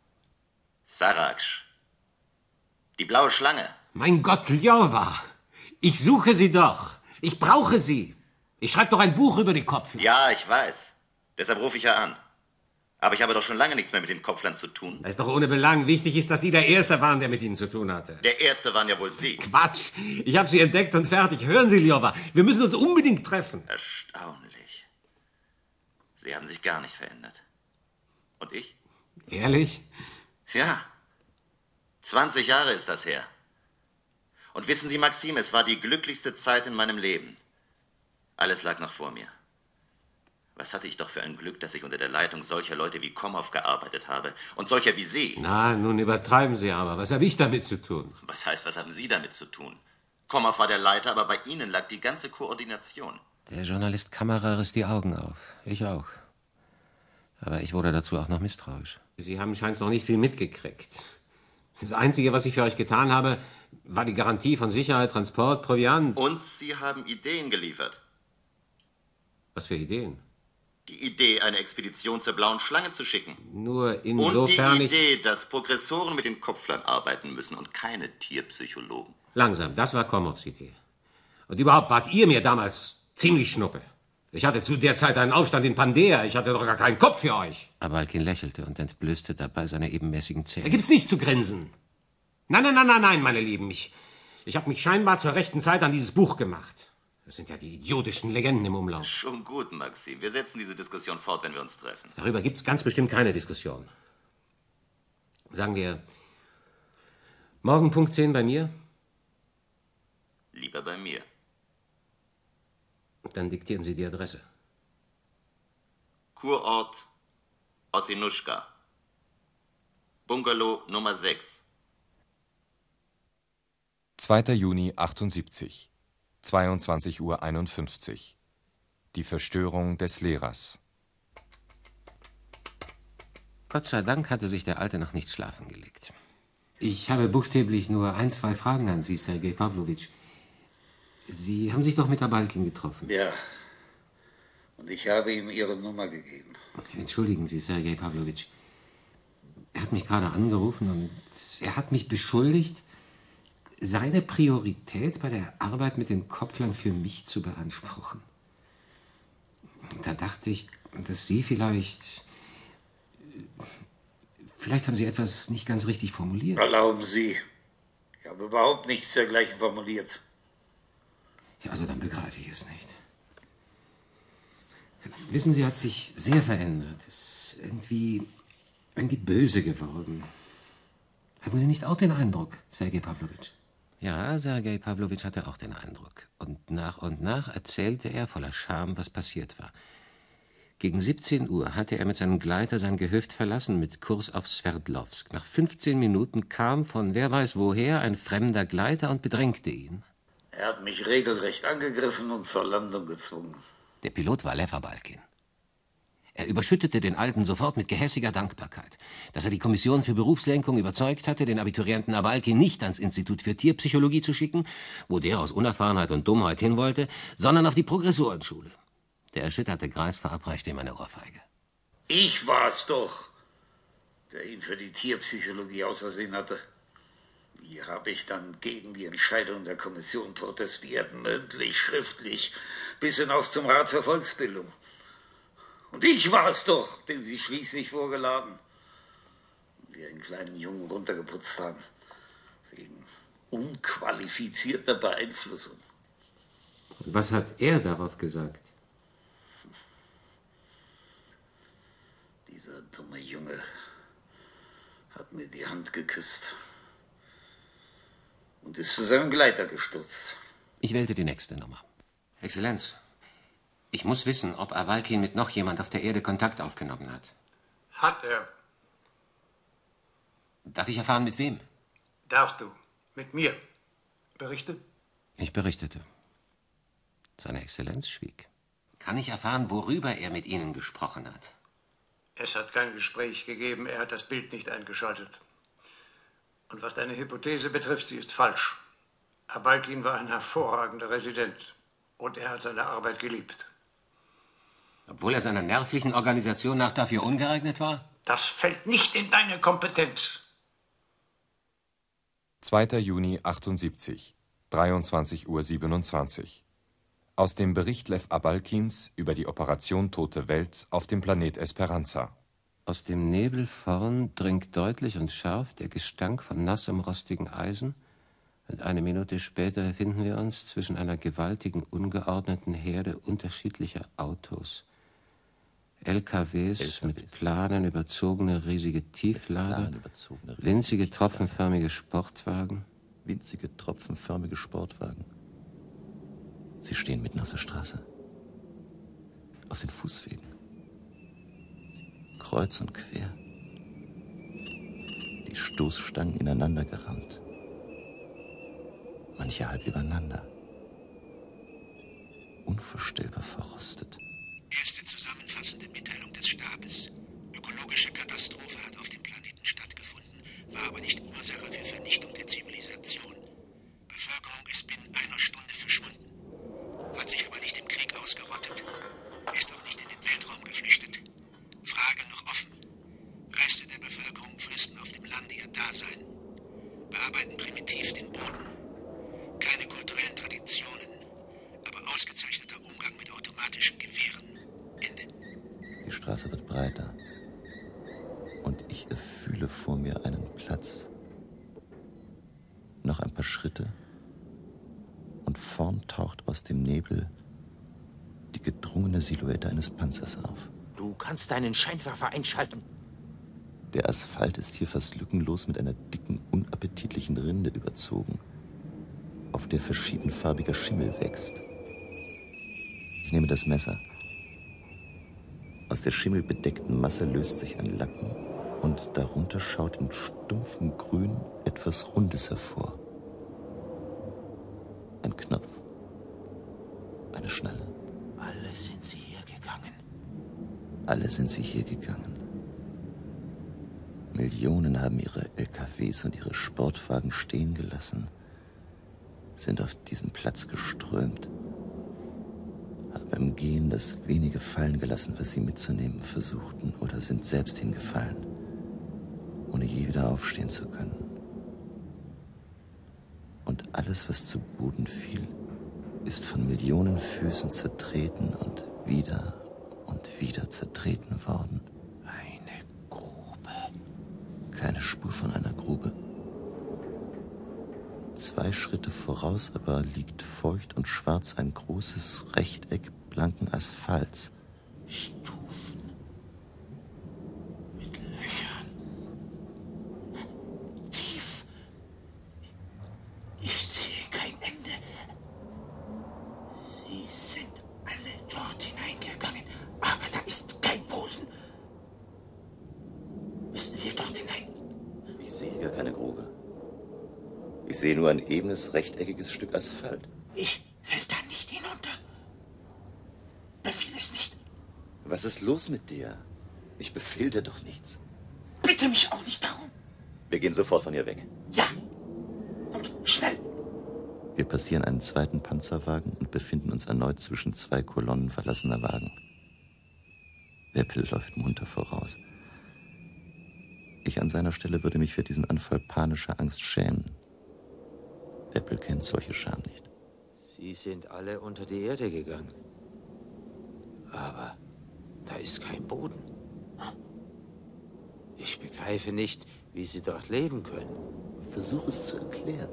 Saraksch. Die blaue Schlange. Mein Gott, Ljowa! Ich suche Sie doch! Ich brauche Sie! Ich schreibe doch ein Buch über die Kopfler. Ja, ich weiß. Deshalb rufe ich ja an. Aber ich habe doch schon lange nichts mehr mit den Kopflern zu tun. Das ist doch ohne Belang. Wichtig ist, dass Sie der Erste waren, der mit Ihnen zu tun hatte. Der Erste waren ja wohl Sie. Quatsch! Ich habe Sie entdeckt und fertig. Hören Sie, Ljowa, wir müssen uns unbedingt treffen. Erstaunlich. Sie haben sich gar nicht verändert. Und ich? Ehrlich? Ja. zwanzig Jahre ist das her. Und wissen Sie, Maxim, es war die glücklichste Zeit in meinem Leben. Alles lag noch vor mir. Was hatte ich doch für ein Glück, dass ich unter der Leitung solcher Leute wie Komov gearbeitet habe. Und solcher wie Sie. Na, nun übertreiben Sie aber. Was habe ich damit zu tun? Was heißt, was haben Sie damit zu tun? Komov war der Leiter, aber bei Ihnen lag die ganze Koordination. Der Journalist Kammerer riss die Augen auf. Ich auch. Aber ich wurde dazu auch noch misstrauisch. Sie haben scheinbar noch nicht viel mitgekriegt. Das Einzige, was ich für euch getan habe, war die Garantie von Sicherheit, Transport, Proviant. Und Sie haben Ideen geliefert. Was für Ideen? Die Idee, eine Expedition zur Blauen Schlange zu schicken. Nur insofern Und die ich... Idee, dass Progressoren mit den Kopflern arbeiten müssen und keine Tierpsychologen. Langsam, das war Komovs Idee. Und überhaupt wart ihr mir damals ziemlich schnuppe. Ich hatte zu der Zeit einen Aufstand in Pandea. Ich hatte doch gar keinen Kopf für euch. Abalkin lächelte und entblößte dabei seine ebenmäßigen Zähne. Da gibt's nichts zu grinsen. Nein, nein, nein, nein, nein, meine Lieben. Ich, ich habe mich scheinbar zur rechten Zeit an dieses Buch gemacht. Das sind ja die idiotischen Legenden im Umlauf. Schon gut, Maxim. Wir setzen diese Diskussion fort, wenn wir uns treffen. Darüber gibt's ganz bestimmt keine Diskussion. Sagen wir, morgen Punkt zehn bei mir? Lieber bei mir. Dann diktieren Sie die Adresse. Kurort Ossinuschka. Bungalow Nummer sechs. zweiter Juni achtundsiebzig, zweiundzwanzig Uhr einundfünfzig. Die Verstörung des Lehrers. Gott sei Dank hatte sich der Alte noch nicht schlafen gelegt. Ich habe buchstäblich nur ein, zwei Fragen an Sie, Sergej Pawlowitsch. Sie haben sich doch mit Abalkin getroffen. Ja. Und ich habe ihm Ihre Nummer gegeben. Entschuldigen Sie, Sergej Pawlowitsch. Er hat mich gerade angerufen und er hat mich beschuldigt, seine Priorität bei der Arbeit mit den Kopflern für mich zu beanspruchen. Da dachte ich, dass Sie vielleicht... Vielleicht haben Sie etwas nicht ganz richtig formuliert. Erlauben Sie. Ich habe überhaupt nichts dergleichen formuliert. Ja, also dann begreife ich es nicht. Wissen Sie, er hat sich sehr verändert. Ist irgendwie, irgendwie böse geworden. Hatten Sie nicht auch den Eindruck, Sergej Pawlowitsch? Ja, Sergej Pawlowitsch hatte auch den Eindruck. Und nach und nach erzählte er voller Scham, was passiert war. Gegen siebzehn Uhr hatte er mit seinem Gleiter sein Gehöft verlassen mit Kurs auf Sverdlovsk. Nach fünfzehn Minuten kam von wer weiß woher ein fremder Gleiter und bedrängte ihn. Er hat mich regelrecht angegriffen und zur Landung gezwungen. Der Pilot war Lev Abalkin. Er überschüttete den Alten sofort mit gehässiger Dankbarkeit, dass er die Kommission für Berufslenkung überzeugt hatte, den Abiturienten Abalkin nicht ans Institut für Tierpsychologie zu schicken, wo der aus Unerfahrenheit und Dummheit hin wollte, sondern auf die Progressorenschule. Der erschütterte Greis verabreichte ihm eine Ohrfeige. Ich war's doch, der ihn für die Tierpsychologie ausersehen hatte. Wie habe ich dann gegen die Entscheidung der Kommission protestiert, mündlich, schriftlich, bis hinauf zum Rat für Volksbildung. Und ich war's doch, den sie schließlich vorgeladen und wie einen kleinen Jungen runtergeputzt haben, wegen unqualifizierter Beeinflussung. Und was hat er darauf gesagt? Dieser dumme Junge hat mir die Hand geküsst und ist zu seinem Gleiter gestürzt. Ich wählte die nächste Nummer. Exzellenz, ich muss wissen, ob Abalkin mit noch jemand auf der Erde Kontakt aufgenommen hat. Hat er. Darf ich erfahren, mit wem? Darfst du. Mit mir. Berichte? Ich berichtete. Seine Exzellenz schwieg. Kann ich erfahren, worüber er mit Ihnen gesprochen hat? Es hat kein Gespräch gegeben, er hat das Bild nicht eingeschaltet. Und was deine Hypothese betrifft, sie ist falsch. Abalkin war ein hervorragender Resident und er hat seine Arbeit geliebt. Obwohl er seiner nervlichen Organisation nach dafür ungeeignet war? Das fällt nicht in deine Kompetenz. zweiter Juni achtundsiebzig, dreiundzwanzig Uhr siebenundzwanzig. Aus dem Bericht Lev Abalkins über die Operation Tote Welt auf dem Planet Esperanza. Aus dem Nebel vorn dringt deutlich und scharf der Gestank von nassem, rostigen Eisen. Und eine Minute später befinden wir uns zwischen einer gewaltigen, ungeordneten Herde unterschiedlicher Autos. L K Ws, L K Ws. Mit Planen überzogene riesige Tieflader, überzogene riesige winzige Tieflader. tropfenförmige Sportwagen. Winzige tropfenförmige Sportwagen. Sie stehen mitten auf der Straße. Auf den Fußwegen. Kreuz und quer. Die Stoßstangen ineinander gerammt. Manche halb übereinander. Unvorstellbar verrostet. Erste zusammenfassende Mitteilung des Stabes. Ökologische Katastrophe hat auf dem Planeten stattgefunden, war aber nicht Ursache für Vernichtung der Zivilisation. Bevölkerung ist binnen einer Stunde verschwunden, hat sich aber nicht im Krieg ausgerottet, ist auch nicht in den Weltraum geflüchtet. Frage noch offen. Reste der Bevölkerung fristen auf dem Lande ihr Dasein, bearbeiten primitiv den Boden. Keine kulturellen Traditionen, aber ausgezeichneter Umgang mit automatischen Gewehren. Ende. Die Straße wird breiter. Und ich erfühle vor mir einen Platz. Noch ein paar Schritte. Und vorn taucht aus dem Nebel die gedrungene Silhouette eines Panzers auf. Du kannst deinen Scheinwerfer einschalten. Der Asphalt ist hier fast lückenlos mit einer dicken, unappetitlichen Rinde überzogen, auf der verschiedenfarbiger Schimmel wächst. Ich nehme das Messer. Aus der schimmelbedeckten Masse löst sich ein Lappen und darunter schaut in stumpfem Grün etwas Rundes hervor. Ein Knopf. Eine Schnalle. Alle sind sie hier gegangen. Alle sind sie hier gegangen. Millionen haben ihre L K Ws und ihre Sportwagen stehen gelassen, sind auf diesen Platz geströmt, haben im Gehen das wenige fallen gelassen, was sie mitzunehmen versuchten, oder sind selbst hingefallen, ohne je wieder aufstehen zu können. Und alles, was zu Boden fiel, ist von Millionen Füßen zertreten und wieder und wieder zertreten worden. Eine Grube. Keine Spur von einer Grube. Zwei Schritte voraus aber liegt feucht und schwarz ein großes Rechteck blanken Asphalts. Stufen mit Löchern. Tief. Ich sehe kein Ende. Sie sind alle dort hineingegangen, aber da ist kein Boden. Müssen wir dort hinein? Ich sehe gar keine Grube. Ich sehe nur ein ebenes, rechteckiges Stück Asphalt. Ich will da nicht hinunter. Befehl es nicht. Was ist los mit dir? Ich befehle dir doch nichts. Bitte mich auch nicht darum. Wir gehen sofort von hier weg. Ja. Und schnell. Wir passieren einen zweiten Panzerwagen und befinden uns erneut zwischen zwei Kolonnen verlassener Wagen. Weppel läuft munter voraus. Ich an seiner Stelle würde mich für diesen Anfall panischer Angst schämen. Weppel kennt solche Scham nicht. Sie sind alle unter die Erde gegangen. Aber da ist kein Boden. Ich begreife nicht, wie Sie dort leben können. Versuch es zu erklären.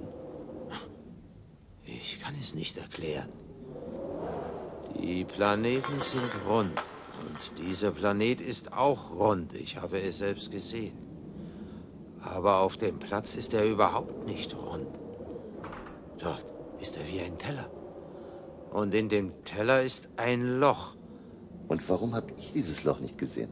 Ich kann es nicht erklären. Die Planeten sind rund. Und dieser Planet ist auch rund. Ich habe es selbst gesehen. Aber auf dem Platz ist er überhaupt nicht rund. Dort ist er wie ein Teller. Und in dem Teller ist ein Loch. Und warum habe ich dieses Loch nicht gesehen?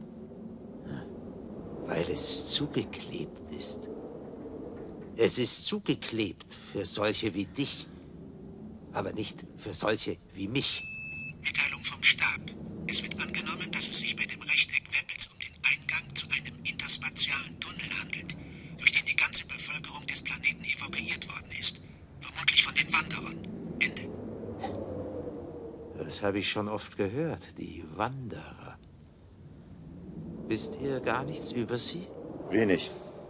Weil es zugeklebt ist. Es ist zugeklebt für solche wie dich, aber nicht für solche wie mich. Mitteilung vom Stab. Es wird angenommen, dass es sich bei dem Rechteck Weppels um den Eingang zu einem interspatialen Tunnel handelt, durch den die ganze Bevölkerung des Planeten evakuiert worden ist. Vermutlich von den Wanderern. Ende. Das habe ich schon oft gehört, die Wanderer. Wisst ihr gar nichts über sie? Wenig.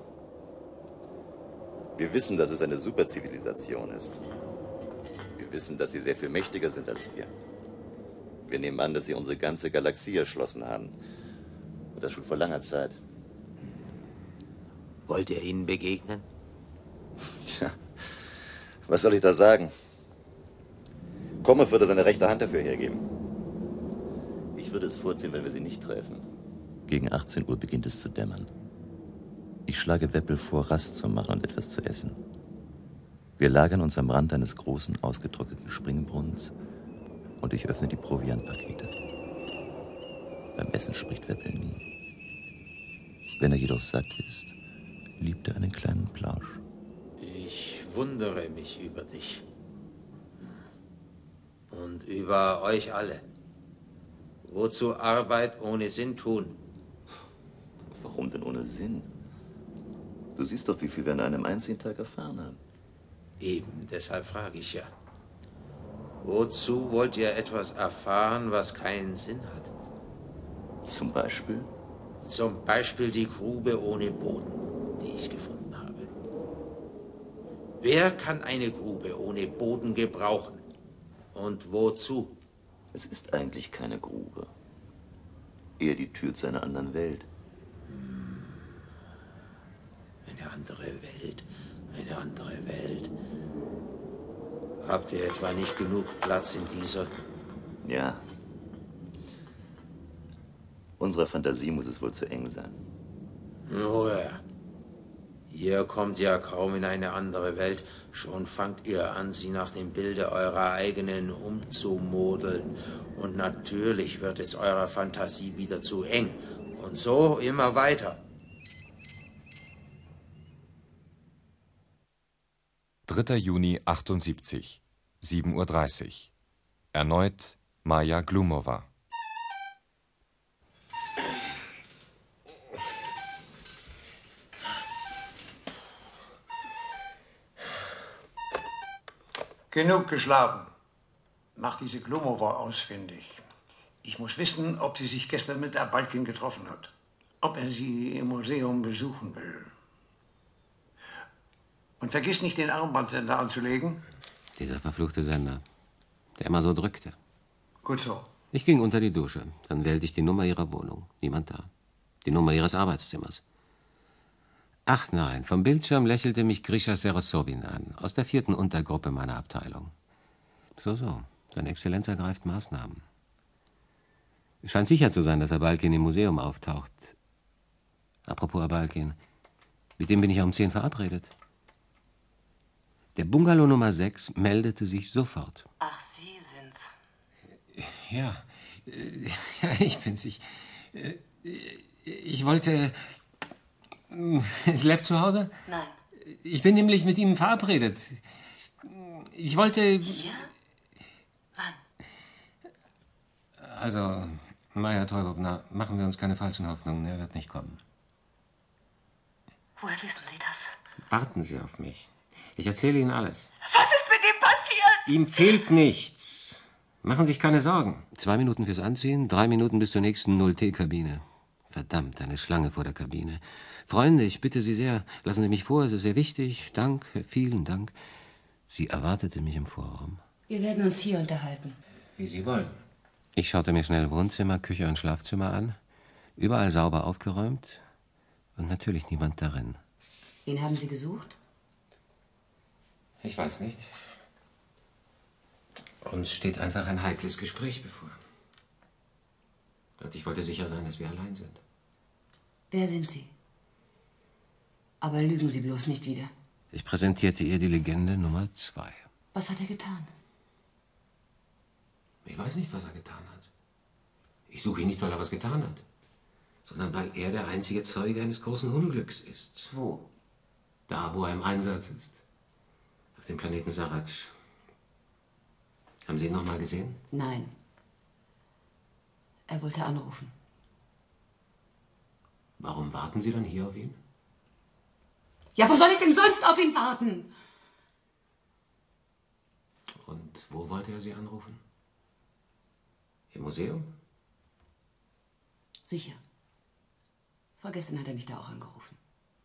Wir wissen, dass es eine Superzivilisation ist. Wir wissen, dass sie sehr viel mächtiger sind als wir. Wir nehmen an, dass sie unsere ganze Galaxie erschlossen haben. Und das schon vor langer Zeit. Wollt ihr ihnen begegnen? Tja, was soll ich da sagen? Komme würde seine rechte Hand dafür hergeben. Ich würde es vorziehen, wenn wir sie nicht treffen. Gegen achtzehn Uhr beginnt es zu dämmern. Ich schlage Weppel vor, Rast zu machen und etwas zu essen. Wir lagern uns am Rand eines großen, ausgetrockneten Springbrunnens und ich öffne die Proviantpakete. Beim Essen spricht Weppel nie. Wenn er jedoch satt ist, liebt er einen kleinen Plausch. Ich wundere mich über dich. Und über euch alle. Wozu Arbeit ohne Sinn tun? Warum denn ohne Sinn? Du siehst doch, wie viel wir an einem einzigen Tag erfahren haben. Eben, deshalb frage ich ja. Wozu wollt ihr etwas erfahren, was keinen Sinn hat? Zum Beispiel? Zum Beispiel die Grube ohne Boden, die ich gefunden habe. Wer kann eine Grube ohne Boden gebrauchen? Und wozu? Es ist eigentlich keine Grube. Eher die Tür zu einer anderen Welt. Eine andere Welt, eine andere Welt. Habt ihr etwa nicht genug Platz in dieser? Ja. Unserer Fantasie muss es wohl zu eng sein. Oh ja. Ihr kommt ja kaum in eine andere Welt, schon fangt ihr an, sie nach dem Bilde eurer eigenen umzumodeln. Und natürlich wird es eurer Fantasie wieder zu eng. Und so immer weiter. dritter Juni achtundsiebzig, sieben Uhr dreißig. Erneut Maja Glumova. Genug geschlafen. Mach diese Glumova ausfindig. Ich muss wissen, ob sie sich gestern mit Abalkin getroffen hat. Ob er sie im Museum besuchen will. Und vergiss nicht, den Armbandsender anzulegen. Dieser verfluchte Sender, der immer so drückte. Gut so. Ich ging unter die Dusche. Dann wählte ich die Nummer ihrer Wohnung. Niemand da. Die Nummer ihres Arbeitszimmers. Ach nein, vom Bildschirm lächelte mich Grisha Serosowin an, aus der vierten Untergruppe meiner Abteilung. So, so, seine Exzellenz ergreift Maßnahmen. Es scheint sicher zu sein, dass Abalkin im Museum auftaucht. Apropos Abalkin, mit dem bin ich ja um zehn verabredet. Der Bungalow Nummer sechs meldete sich sofort. Ach, Sie sind's. Ja, äh, ja, ich bin's. Ich, äh, ich wollte... Ist Lev zu Hause? Nein. Ich bin nämlich mit ihm verabredet. Ich wollte... Hier? Wann? Also, Maja Teubowna, machen wir uns keine falschen Hoffnungen. Er wird nicht kommen. Woher wissen Sie das? Warten Sie auf mich. Ich erzähle Ihnen alles. Was ist mit ihm passiert? Ihm fehlt nichts. Machen Sie sich keine Sorgen. Zwei Minuten fürs Anziehen, drei Minuten bis zur nächsten null T Kabine. Verdammt, eine Schlange vor der Kabine. Freunde, ich bitte Sie sehr, lassen Sie mich vor, es ist sehr wichtig. Dank, vielen Dank. Sie erwartete mich im Vorraum. Wir werden uns hier unterhalten. Wie Sie wollen. Ich schaute mir schnell Wohnzimmer, Küche und Schlafzimmer an. Überall sauber aufgeräumt und natürlich niemand darin. Wen haben Sie gesucht? Ich weiß nicht. Uns steht einfach ein heikles Gespräch bevor. Und ich wollte sicher sein, dass wir allein sind. Wer sind Sie? Aber lügen Sie bloß nicht wieder. Ich präsentierte ihr die Legende Nummer zwei. Was hat er getan? Ich weiß nicht, was er getan hat. Ich suche ihn nicht, weil er was getan hat, sondern weil er der einzige Zeuge eines großen Unglücks ist. Wo? Da, wo er im Einsatz ist. Auf dem Planeten Saratsch. Haben Sie ihn noch mal gesehen? Nein. Er wollte anrufen. Warum warten Sie dann hier auf ihn? Ja, wo soll ich denn sonst auf ihn warten? Und wo wollte er Sie anrufen? Im Museum? Sicher. Vorgestern hat er mich da auch angerufen.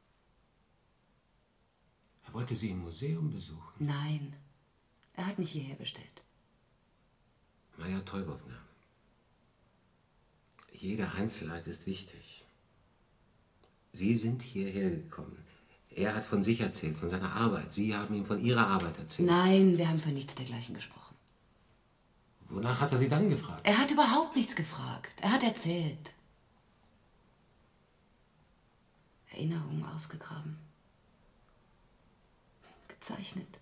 Er wollte Sie im Museum besuchen? Nein. Er hat mich hierher bestellt. Maja Teubowna. Jede Einzelheit ist wichtig. Sie sind hierher gekommen. Er hat von sich erzählt, von seiner Arbeit. Sie haben ihm von Ihrer Arbeit erzählt. Nein, wir haben von nichts dergleichen gesprochen. Wonach hat er Sie dann gefragt? Er hat überhaupt nichts gefragt. Er hat erzählt. Erinnerungen ausgegraben. Gezeichnet.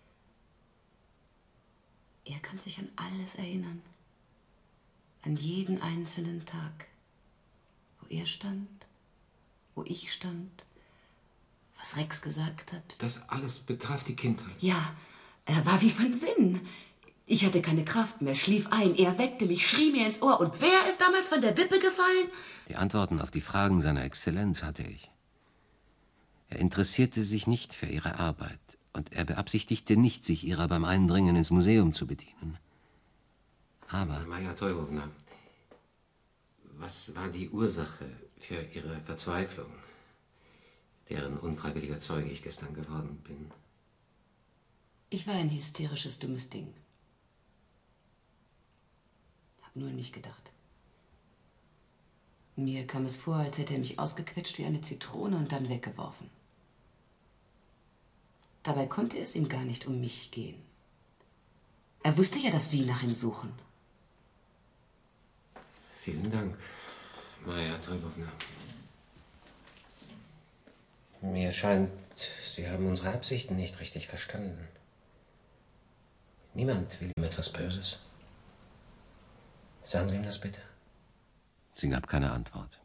Er kann sich an alles erinnern. An jeden einzelnen Tag. Wo er stand, wo ich stand, was Rex gesagt hat. Das alles betraf die Kindheit. Ja, er war wie von Sinn. Ich hatte keine Kraft mehr, schlief ein. Er weckte mich, schrie mir ins Ohr. Und wer ist damals von der Wippe gefallen? Die Antworten auf die Fragen seiner Exzellenz hatte ich. Er interessierte sich nicht für ihre Arbeit. Und er beabsichtigte nicht, sich ihrer beim Eindringen ins Museum zu bedienen. Aber... Maja Teubowna, was war die Ursache für Ihre Verzweiflung, deren unfreiwilliger Zeuge ich gestern geworden bin? Ich war ein hysterisches, dummes Ding. Hab nur an mich gedacht. Mir kam es vor, als hätte er mich ausgequetscht wie eine Zitrone und dann weggeworfen. Dabei konnte es ihm gar nicht um mich gehen. Er wusste ja, dass Sie nach ihm suchen. Vielen Dank, Maja Teubowna. Mir scheint, Sie haben unsere Absichten nicht richtig verstanden. Niemand will ihm etwas Böses. Sagen Sie ihm das bitte. Sie gab keine Antwort.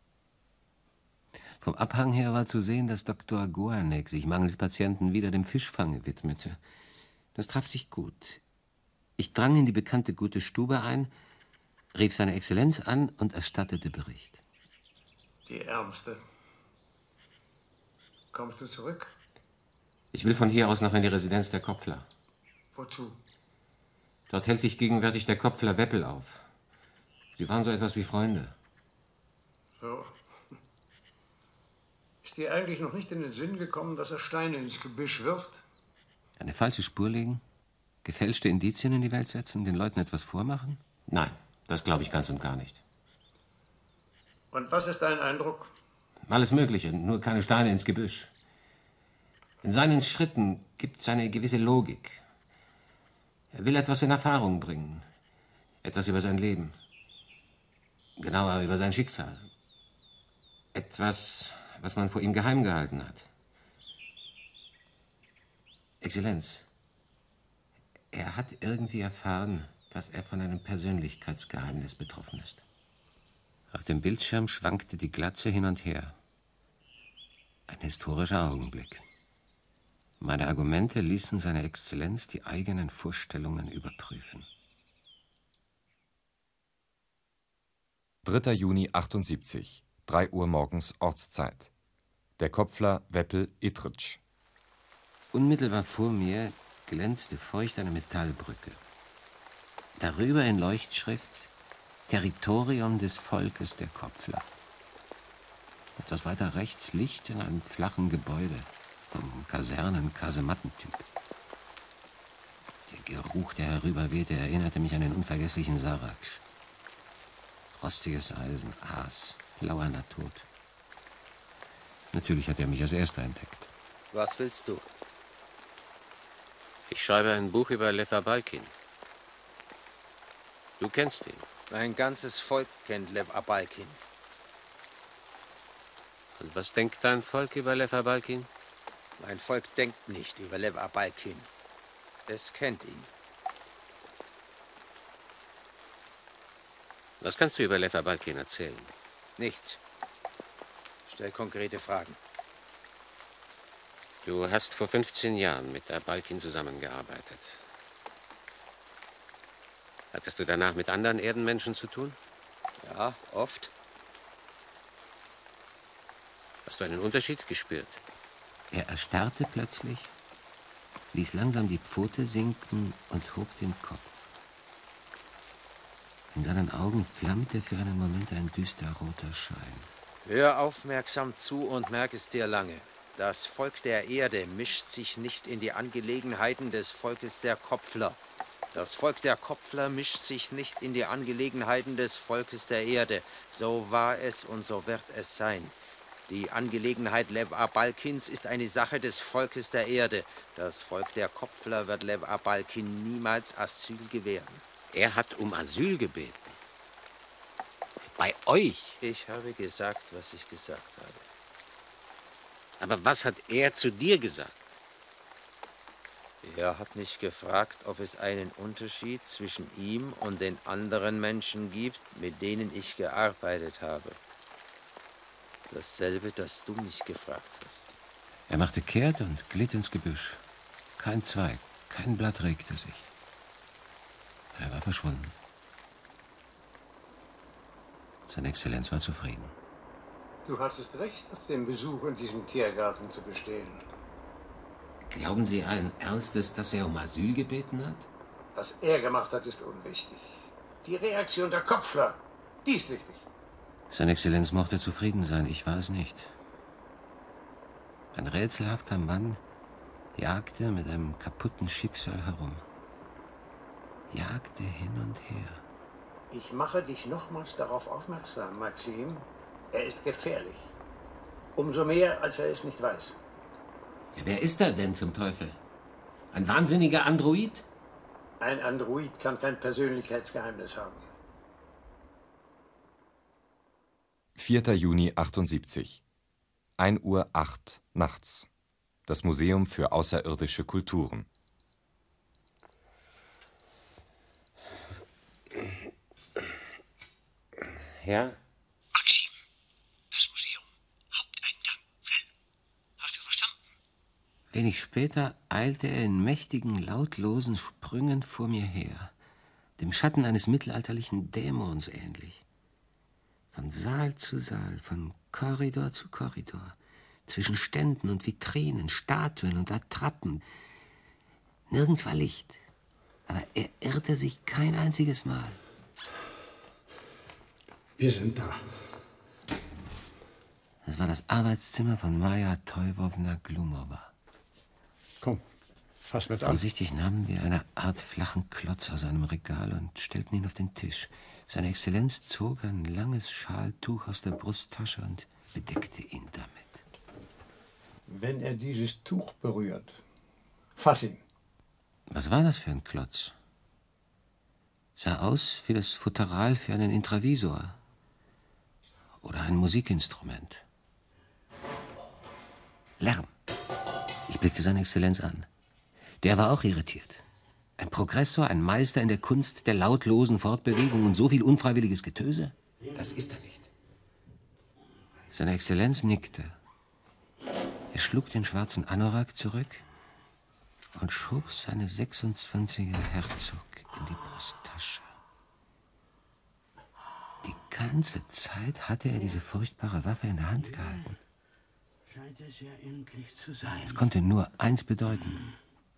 Vom Abhang her war zu sehen, dass Doktor Goanek sich mangels Patienten wieder dem Fischfange widmete. Das traf sich gut. Ich drang in die bekannte gute Stube ein, rief seine Exzellenz an und erstattete Bericht. Die Ärmste. Kommst du zurück? Ich will von hier aus noch in die Residenz der Kopfler. Wozu? Dort hält sich gegenwärtig der Kopfler Weppel auf. Sie waren so etwas wie Freunde. So. Ist Ist dir eigentlich noch nicht in den Sinn gekommen, dass er Steine ins Gebüsch wirft? Eine falsche Spur legen? Gefälschte Indizien in die Welt setzen? Den Leuten etwas vormachen? Nein, das glaube ich ganz und gar nicht. Und was ist dein Eindruck? Alles Mögliche, nur keine Steine ins Gebüsch. In seinen Schritten gibt es eine gewisse Logik. Er will etwas in Erfahrung bringen. Etwas über sein Leben. Genauer über sein Schicksal. Etwas, was man vor ihm geheim gehalten hat. Exzellenz, er hat irgendwie erfahren, dass er von einem Persönlichkeitsgeheimnis betroffen ist. Auf dem Bildschirm schwankte die Glatze hin und her. Ein historischer Augenblick. Meine Argumente ließen seine Exzellenz die eigenen Vorstellungen überprüfen. dritter Juni achtundsiebzig, drei Uhr morgens Ortszeit. Der Kopfler Weppel Ittritsch. Unmittelbar vor mir glänzte feucht eine Metallbrücke. Darüber in Leuchtschrift Territorium des Volkes der Kopfler. Etwas weiter rechts Licht in einem flachen Gebäude vom Kasernen-Kasemattentyp. Der Geruch, der herüberwehte, erinnerte mich an den unvergesslichen Saraksch. Rostiges Eisen, Aas, lauernder Tod. Natürlich hat er mich als Erster entdeckt. Was willst du? Ich schreibe ein Buch über Lev Abalkin. Du kennst ihn. Mein ganzes Volk kennt Lev Abalkin. Und was denkt dein Volk über Lev Abalkin? Mein Volk denkt nicht über Lev Abalkin. Es kennt ihn. Was kannst du über Lev Abalkin erzählen? Nichts. Stell konkrete Fragen. Du hast vor fünfzehn Jahren mit Abalkin zusammengearbeitet. Hattest du danach mit anderen Erdenmenschen zu tun? Ja, oft. Hast du einen Unterschied gespürt? Er erstarrte plötzlich, ließ langsam die Pfote sinken und hob den Kopf. In seinen Augen flammte für einen Moment ein düsterroter Schein. Hör aufmerksam zu und merk es dir lange. Das Volk der Erde mischt sich nicht in die Angelegenheiten des Volkes der Kopfler. Das Volk der Kopfler mischt sich nicht in die Angelegenheiten des Volkes der Erde. So war es und so wird es sein. Die Angelegenheit Lev Abalkins ist eine Sache des Volkes der Erde. Das Volk der Kopfler wird Lev Abalkin niemals Asyl gewähren. Er hat um Asyl gebeten. Bei euch? Ich habe gesagt, was ich gesagt habe. Aber was hat er zu dir gesagt? Er hat mich gefragt, ob es einen Unterschied zwischen ihm und den anderen Menschen gibt, mit denen ich gearbeitet habe. Dasselbe, das du mich gefragt hast. Er machte kehrt und glitt ins Gebüsch. Kein Zweig, kein Blatt regte sich. Er war verschwunden. Seine Exzellenz war zufrieden. Du hattest recht, auf den Besuch in diesem Tiergarten zu bestehen. Glauben Sie allen Ernstes, dass er um Asyl gebeten hat? Was er gemacht hat, ist unwichtig. Die Reaktion der Kopfler, die ist wichtig. Seine Exzellenz mochte zufrieden sein, ich war es nicht. Ein rätselhafter Mann jagte mit einem kaputten Schicksal herum. Jagte hin und her. Ich mache dich nochmals darauf aufmerksam, Maxim. Er ist gefährlich. Umso mehr, als er es nicht weiß. Ja, wer ist er denn zum Teufel? Ein wahnsinniger Android? Ein Android kann kein Persönlichkeitsgeheimnis haben. vierter Juni achtundsiebzig, ein Uhr acht nachts. Das Museum für außerirdische Kulturen. Ja? Maxim, das Museum. Haupteingang. Schnell. Hast du verstanden? Wenig später eilte er in mächtigen, lautlosen Sprüngen vor mir her, dem Schatten eines mittelalterlichen Dämons ähnlich. Von Saal zu Saal, von Korridor zu Korridor, zwischen Ständen und Vitrinen, Statuen und Attrappen. Nirgends war Licht, aber er irrte sich kein einziges Mal. Wir sind da. Das war das Arbeitszimmer von Maja Toivovna Glumova. Komm, fass mit an. Vorsichtig nahmen wir eine Art flachen Klotz aus einem Regal und stellten ihn auf den Tisch. Seine Exzellenz zog ein langes Schaltuch aus der Brusttasche und bedeckte ihn damit. Wenn er dieses Tuch berührt, fass ihn. Was war das für ein Klotz? Sah aus wie das Futteral für einen Intravisor oder ein Musikinstrument. Lärm. Ich blickte seine Exzellenz an. Der war auch irritiert. Ein Progressor, ein Meister in der Kunst der lautlosen Fortbewegung und so viel unfreiwilliges Getöse? Das ist er nicht. Seine Exzellenz nickte. Er schlug den schwarzen Anorak zurück und schob seine sechsundzwanziger Herzog in die Brusttasche. Die ganze Zeit hatte er diese furchtbare Waffe in der Hand gehalten. Scheint es ja endlich zu sein. Es konnte nur eins bedeuten.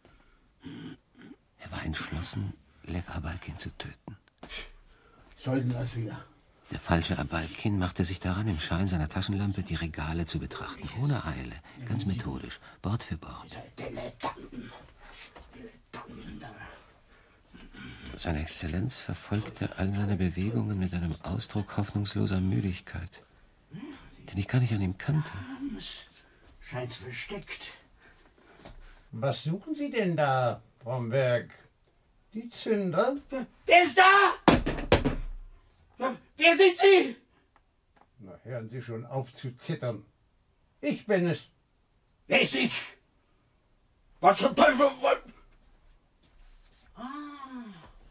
Er war entschlossen, Lev Abalkin zu töten. Sollten das wir? Der falsche Abalkin machte sich daran, im Schein seiner Taschenlampe die Regale zu betrachten. Ohne Eile, ganz methodisch, Wort für Wort. Dilettanten. Dilettanten da. Seine Exzellenz verfolgte all seine Bewegungen mit einem Ausdruck hoffnungsloser Müdigkeit, den ich gar nicht an ihm kannte. Scheint's versteckt. Was suchen Sie denn da, Bromberg? Die Zünder? Wer ist da? Wer sind Sie? Na, hören Sie schon auf zu zittern. Ich bin es. Wer ist ich? Was zum Teufel? Ah.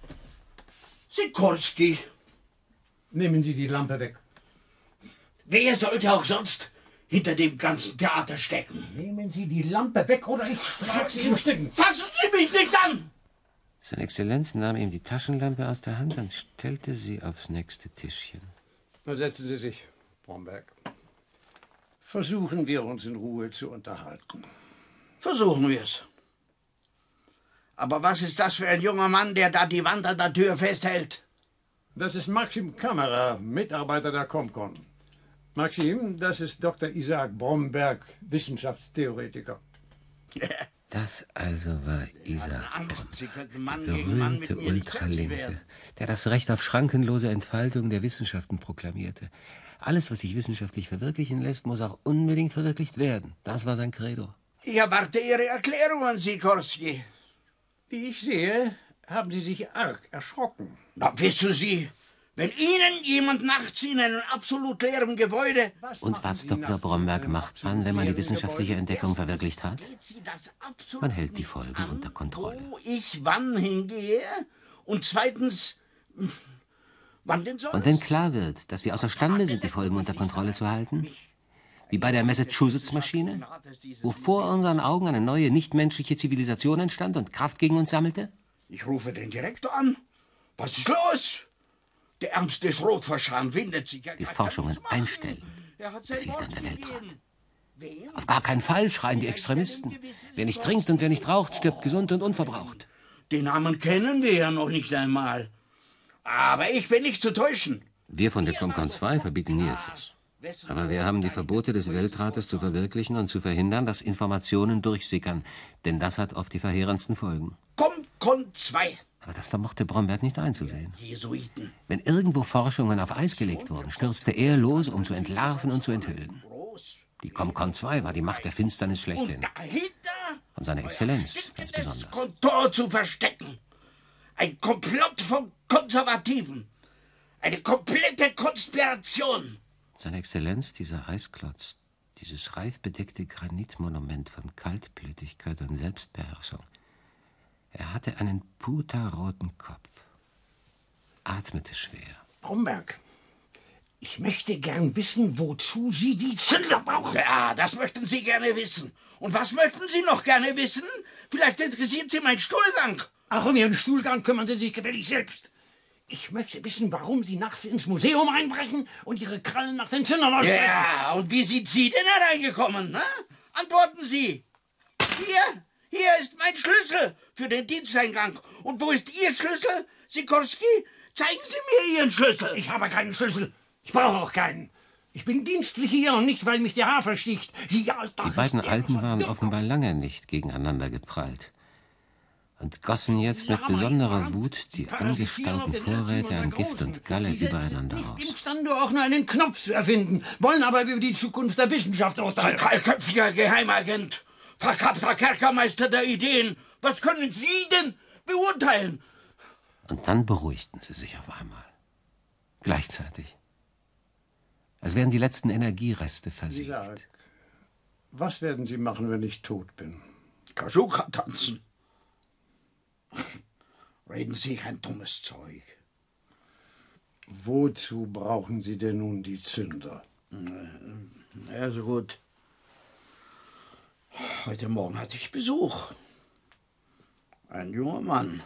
Sikorski. Nehmen Sie die Lampe weg. Wer sollte auch sonst hinter dem ganzen Theater stecken? Nehmen Sie die Lampe weg oder ich schlag Sie in Stücken. Fassen Sie mich nicht an! Seine Exzellenz nahm ihm die Taschenlampe aus der Hand und stellte sie aufs nächste Tischchen. Nun setzen Sie sich, Bromberg. Versuchen wir uns in Ruhe zu unterhalten. Versuchen wir es. Aber was ist das für ein junger Mann, der da die Wand an der Tür festhält? Das ist Maxim Kamera, Mitarbeiter der Comcon. Maxim, das ist Doktor Isaac Bromberg, Wissenschaftstheoretiker. Das also war Isaac Angst, Sie könnten Bromberg, Mann der gegen Mann mit berühmte mir nicht fertig Ultralinke, werden. der das Recht auf schrankenlose Entfaltung der Wissenschaften proklamierte. Alles, was sich wissenschaftlich verwirklichen lässt, muss auch unbedingt verwirklicht werden. Das war sein Credo. Ich erwarte Ihre Erklärungen, Sikorski. Wie ich sehe, haben Sie sich arg erschrocken. Na, wissen Sie, wenn Ihnen jemand nachts in einem absolut leeren Gebäude... Und was Doktor Bromberg macht man, wenn man die wissenschaftliche Entdeckung verwirklicht hat? Man hält die Folgen unter Kontrolle. Wo ich wann hingehe und zweitens, wann denn sonst? Und wenn klar wird, dass wir außerstande sind, die Folgen unter Kontrolle zu halten, wie bei der Massachusetts-Maschine, wo vor unseren Augen eine neue nichtmenschliche Zivilisation entstand und Kraft gegen uns sammelte? Ich rufe den Direktor an. Was ist los? Der Ernst ist rot vor Scham, windet sich. Die Forschungen einstellen, befiehlt dann der Weltrat. Auf gar keinen Fall, schreien die Extremisten. Wer nicht trinkt und wer nicht raucht, stirbt gesund und unverbraucht. Den Namen kennen wir ja noch nicht einmal. Aber ich bin nicht zu täuschen. Wir von der Comcon zwei verbieten nie etwas. Aber wir haben die Verbote des Weltrates zu verwirklichen und zu verhindern, dass Informationen durchsickern. Denn das hat oft die verheerendsten Folgen. Comcon zwei. Aber das vermochte Bromberg nicht einzusehen. Jesuiten. Wenn irgendwo Forschungen auf Eis gelegt wurden, stürzte er los, um zu entlarven und zu enthüllen. Die Comcon zwei war die Macht der Finsternis schlechthin. Und seine Exzellenz ganz besonders. Kontor zu verstecken. Ein Komplott von Konservativen. Eine komplette Konspiration. Seine Exzellenz, dieser Eisklotz, dieses reif bedeckte Granitmonument von Kaltblütigkeit und Selbstbeherrschung. Er hatte einen puterroten Kopf, atmete schwer. Bromberg, ich möchte gern wissen, wozu Sie die Zünder brauchen. Ja, das möchten Sie gerne wissen. Und was möchten Sie noch gerne wissen? Vielleicht interessiert Sie mein Stuhlgang. Ach, um Ihren Stuhlgang kümmern Sie sich gefällig selbst. Ich möchte wissen, warum Sie nachts ins Museum einbrechen und Ihre Krallen nach den Zündern ausstrecken. Ja, und wie sind Sie denn hereingekommen? Ne? Antworten Sie. Hier, hier ist mein Schlüssel für den Diensteingang. Und wo ist Ihr Schlüssel, Sikorski? Zeigen Sie mir Ihren Schlüssel. Ich habe keinen Schlüssel. Ich brauche auch keinen. Ich bin dienstlich hier und nicht, weil mich der Hafer sticht. Sie alter Die beiden Hysteriker. Alten waren offenbar lange nicht gegeneinander geprallt und gossen jetzt mit besonderer Wut die angestauten Vorräte an Gift und Galle übereinander aus. Imstande, auch nur einen Knopf zu erfinden, wollen aber über die Zukunft der Wissenschaft urteilen. Kahlköpfiger Geheimagent, verkappter Kerkermeister der Ideen, was können Sie denn beurteilen? Und dann beruhigten sie sich auf einmal. Gleichzeitig. Als wären die letzten Energiereste versiegt. Isaac, was werden Sie machen, wenn ich tot bin? Kaschuka tanzen. Reden Sie ein dummes Zeug. Wozu brauchen Sie denn nun die Zünder? Also gut. Heute Morgen hatte ich Besuch. Ein junger Mann.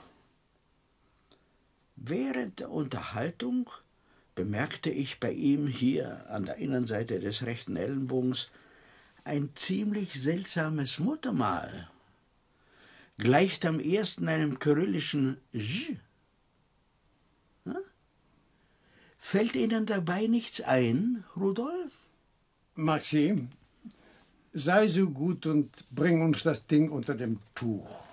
Während der Unterhaltung bemerkte ich bei ihm hier an der Innenseite des rechten Ellenbogens ein ziemlich seltsames Muttermal. Gleicht am ersten einem kyrillischen J. Hm? Fällt Ihnen dabei nichts ein, Rudolf? Maxim, sei so gut und bring uns das Ding unter dem Tuch.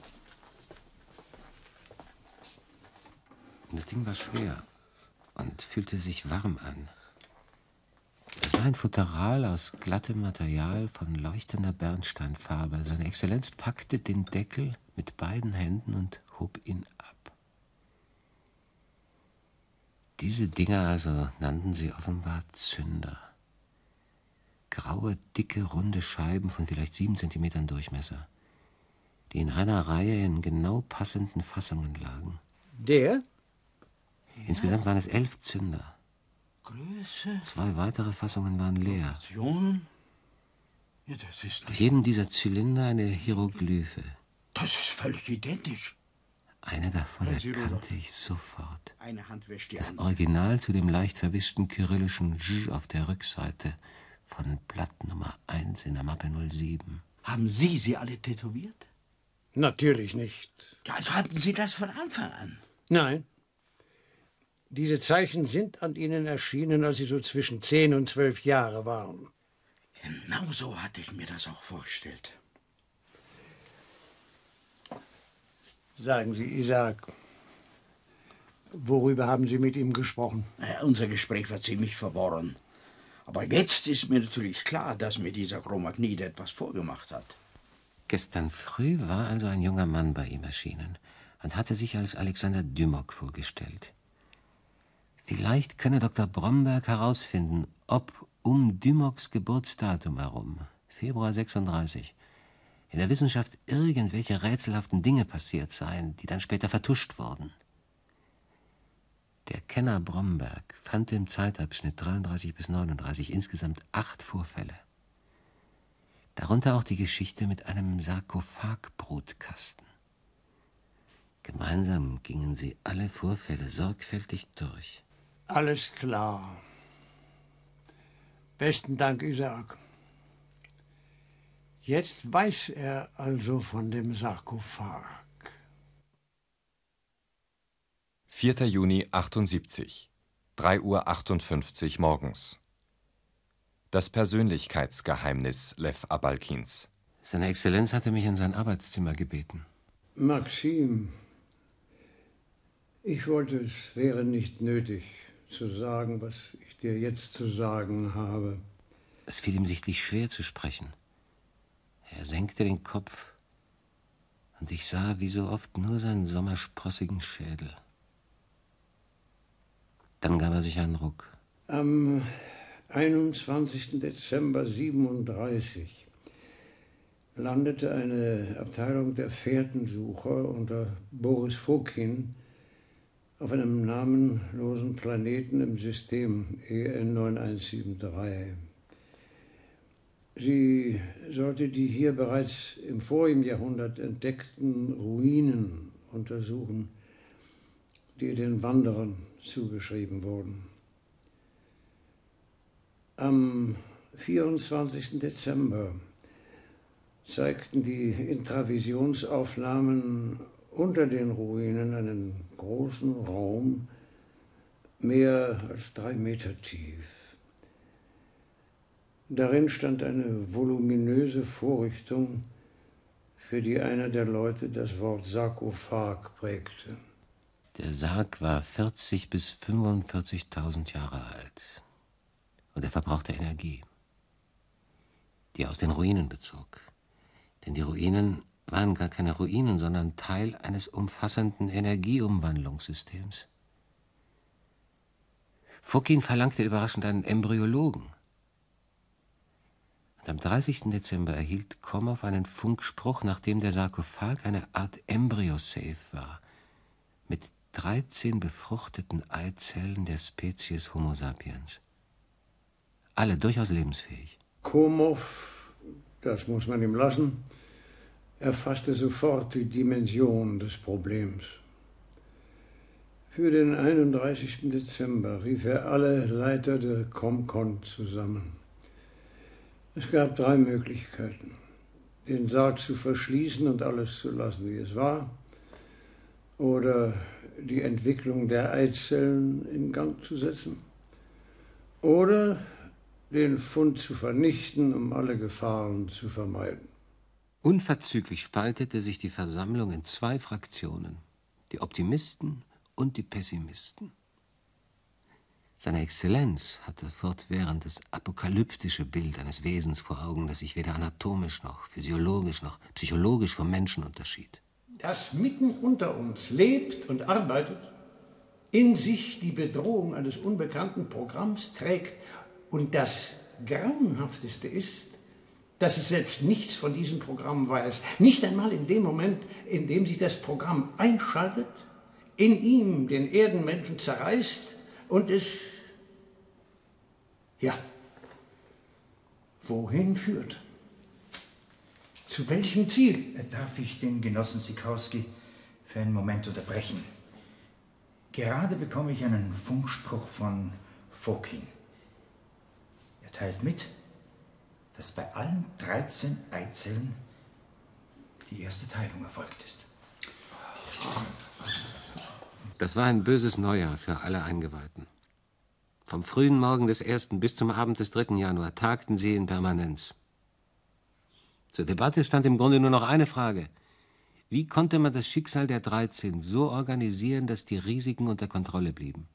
Das Ding war schwer und fühlte sich warm an. Es war ein Futteral aus glattem Material von leuchtender Bernsteinfarbe. Seine Exzellenz packte den Deckel mit beiden Händen und hob ihn ab. Diese Dinger also nannten sie offenbar Zünder. Graue, dicke, runde Scheiben von vielleicht sieben Zentimetern Durchmesser, die in einer Reihe in genau passenden Fassungen lagen. Der? Insgesamt waren es elf Zünder. Größe? Zwei weitere Fassungen waren leer. Proportionen? Ja, das ist Auf jedem dieser Zylinder eine Hieroglyphe. Das ist völlig identisch. Eine davon Hören Sie, erkannte Rudolf. ich sofort. Eine Hand wäscht die Das andere. Original zu dem leicht verwischten kyrillischen J auf der Rückseite von Blatt Nummer eins in der Mappe null sieben. Haben Sie sie alle tätowiert? Natürlich nicht. Ja, also hatten Sie das von Anfang an? Nein. Diese Zeichen sind an Ihnen erschienen, als Sie so zwischen zehn und zwölf Jahre waren. Genau so hatte ich mir das auch vorgestellt. Sagen Sie, Isaac, worüber haben Sie mit ihm gesprochen? Naja, unser Gespräch war ziemlich verworren. Aber jetzt ist mir natürlich klar, dass mir dieser Chromagnid etwas vorgemacht hat. Gestern früh war also ein junger Mann bei ihm erschienen und hatte sich als Alexander Dymock vorgestellt. Vielleicht könne Doktor Bromberg herausfinden, ob um Dymocks Geburtsdatum herum, Februar sechsunddreißig, in der Wissenschaft irgendwelche rätselhaften Dinge passiert seien, die dann später vertuscht wurden. Der Kenner Bromberg fand im Zeitabschnitt dreiunddreißig bis neununddreißig insgesamt acht Vorfälle. Darunter auch die Geschichte mit einem Sarkophagbrutkasten. Gemeinsam gingen sie alle Vorfälle sorgfältig durch. Alles klar. Besten Dank, Isaac. Jetzt weiß er also von dem Sarkophag. vierter Juni achtundsiebzig, drei Uhr achtundfünfzig morgens. Das Persönlichkeitsgeheimnis Lew Abalkins. Seine Exzellenz hatte mich in sein Arbeitszimmer gebeten. Maxim, ich wollte, es wäre nicht nötig zu sagen, was ich dir jetzt zu sagen habe. Es fiel ihm sichtlich schwer zu sprechen. Er senkte den Kopf und ich sah wie so oft nur seinen sommersprossigen Schädel. Dann gab er sich einen Ruck. Am einundzwanzigsten Dezember siebenunddreißig landete eine Abteilung der Fährtensucher unter Boris Fokin auf einem namenlosen Planeten im System E N neun eins sieben drei. Sie sollte die hier bereits im vorigen Jahrhundert entdeckten Ruinen untersuchen, die den Wanderern zugeschrieben wurden. Am vierundzwanzigsten Dezember zeigten die Intravisionsaufnahmen unter den Ruinen einen großen Raum, mehr als drei Meter tief. Darin stand eine voluminöse Vorrichtung, für die einer der Leute das Wort Sarkophag prägte. Der Sarg war vierzig bis fünfundvierzigtausend Jahre alt und er verbrauchte Energie, die er aus den Ruinen bezog. Denn die Ruinen waren gar keine Ruinen, sondern Teil eines umfassenden Energieumwandlungssystems. Fokine verlangte überraschend einen Embryologen. Und am dreißigsten Dezember erhielt Komow einen Funkspruch, nachdem der Sarkophag eine Art Embryo-Safe war, mit dreizehn befruchteten Eizellen der Spezies Homo sapiens. Alle durchaus lebensfähig. Komow, das muss man ihm lassen, erfasste sofort die Dimension des Problems. Für den einunddreißigsten Dezember rief er alle Leiter der Comcon zusammen. Es gab drei Möglichkeiten: den Sarg zu verschließen und alles zu lassen, wie es war, oder die Entwicklung der Eizellen in Gang zu setzen, oder den Fund zu vernichten, um alle Gefahren zu vermeiden. Unverzüglich spaltete sich die Versammlung in zwei Fraktionen, die Optimisten und die Pessimisten. Seine Exzellenz hatte fortwährend das apokalyptische Bild eines Wesens vor Augen, das sich weder anatomisch noch physiologisch noch psychologisch vom Menschen unterschied. Das mitten unter uns lebt und arbeitet, in sich die Bedrohung eines unbekannten Programms trägt. Und das Grauenhafteste ist, dass es selbst nichts von diesem Programm weiß. Nicht einmal in dem Moment, in dem sich das Programm einschaltet, in ihm den Erdenmenschen zerreißt und es, ja, wohin führt? Zu welchem Ziel? Darf ich den Genossen Sikowski für einen Moment unterbrechen? Gerade bekomme ich einen Funkspruch von Fokine. Er teilt mit, dass bei allen dreizehn Eizellen die erste Teilung erfolgt ist. Das war ein böses Neujahr für alle Eingeweihten. Vom frühen Morgen des ersten bis zum Abend des dritten Januar tagten sie in Permanenz. Zur Debatte stand im Grunde nur noch eine Frage: Wie konnte man das Schicksal der dreizehn so organisieren, dass die Risiken unter Kontrolle blieben?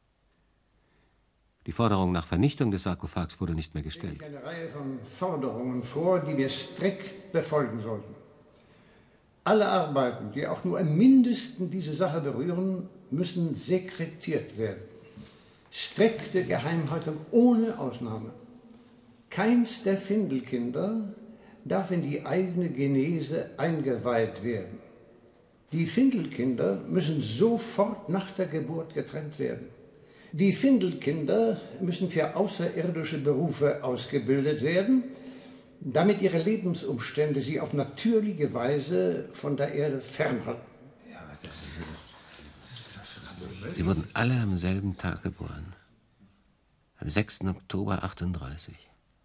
Die Forderung nach Vernichtung des Sarkophags wurde nicht mehr gestellt. Eine Reihe von Forderungen vor, die wir strikt befolgen sollten. Alle Arbeiten, die auch nur im Mindesten diese Sache berühren, müssen sekretiert werden. Strikte Geheimhaltung ohne Ausnahme. Keins der Findelkinder darf in die eigene Genese eingeweiht werden. Die Findelkinder müssen sofort nach der Geburt getrennt werden. Die Findelkinder müssen für außerirdische Berufe ausgebildet werden, damit ihre Lebensumstände sie auf natürliche Weise von der Erde fernhalten. Sie wurden alle am selben Tag geboren, am sechsten Oktober achtunddreißig.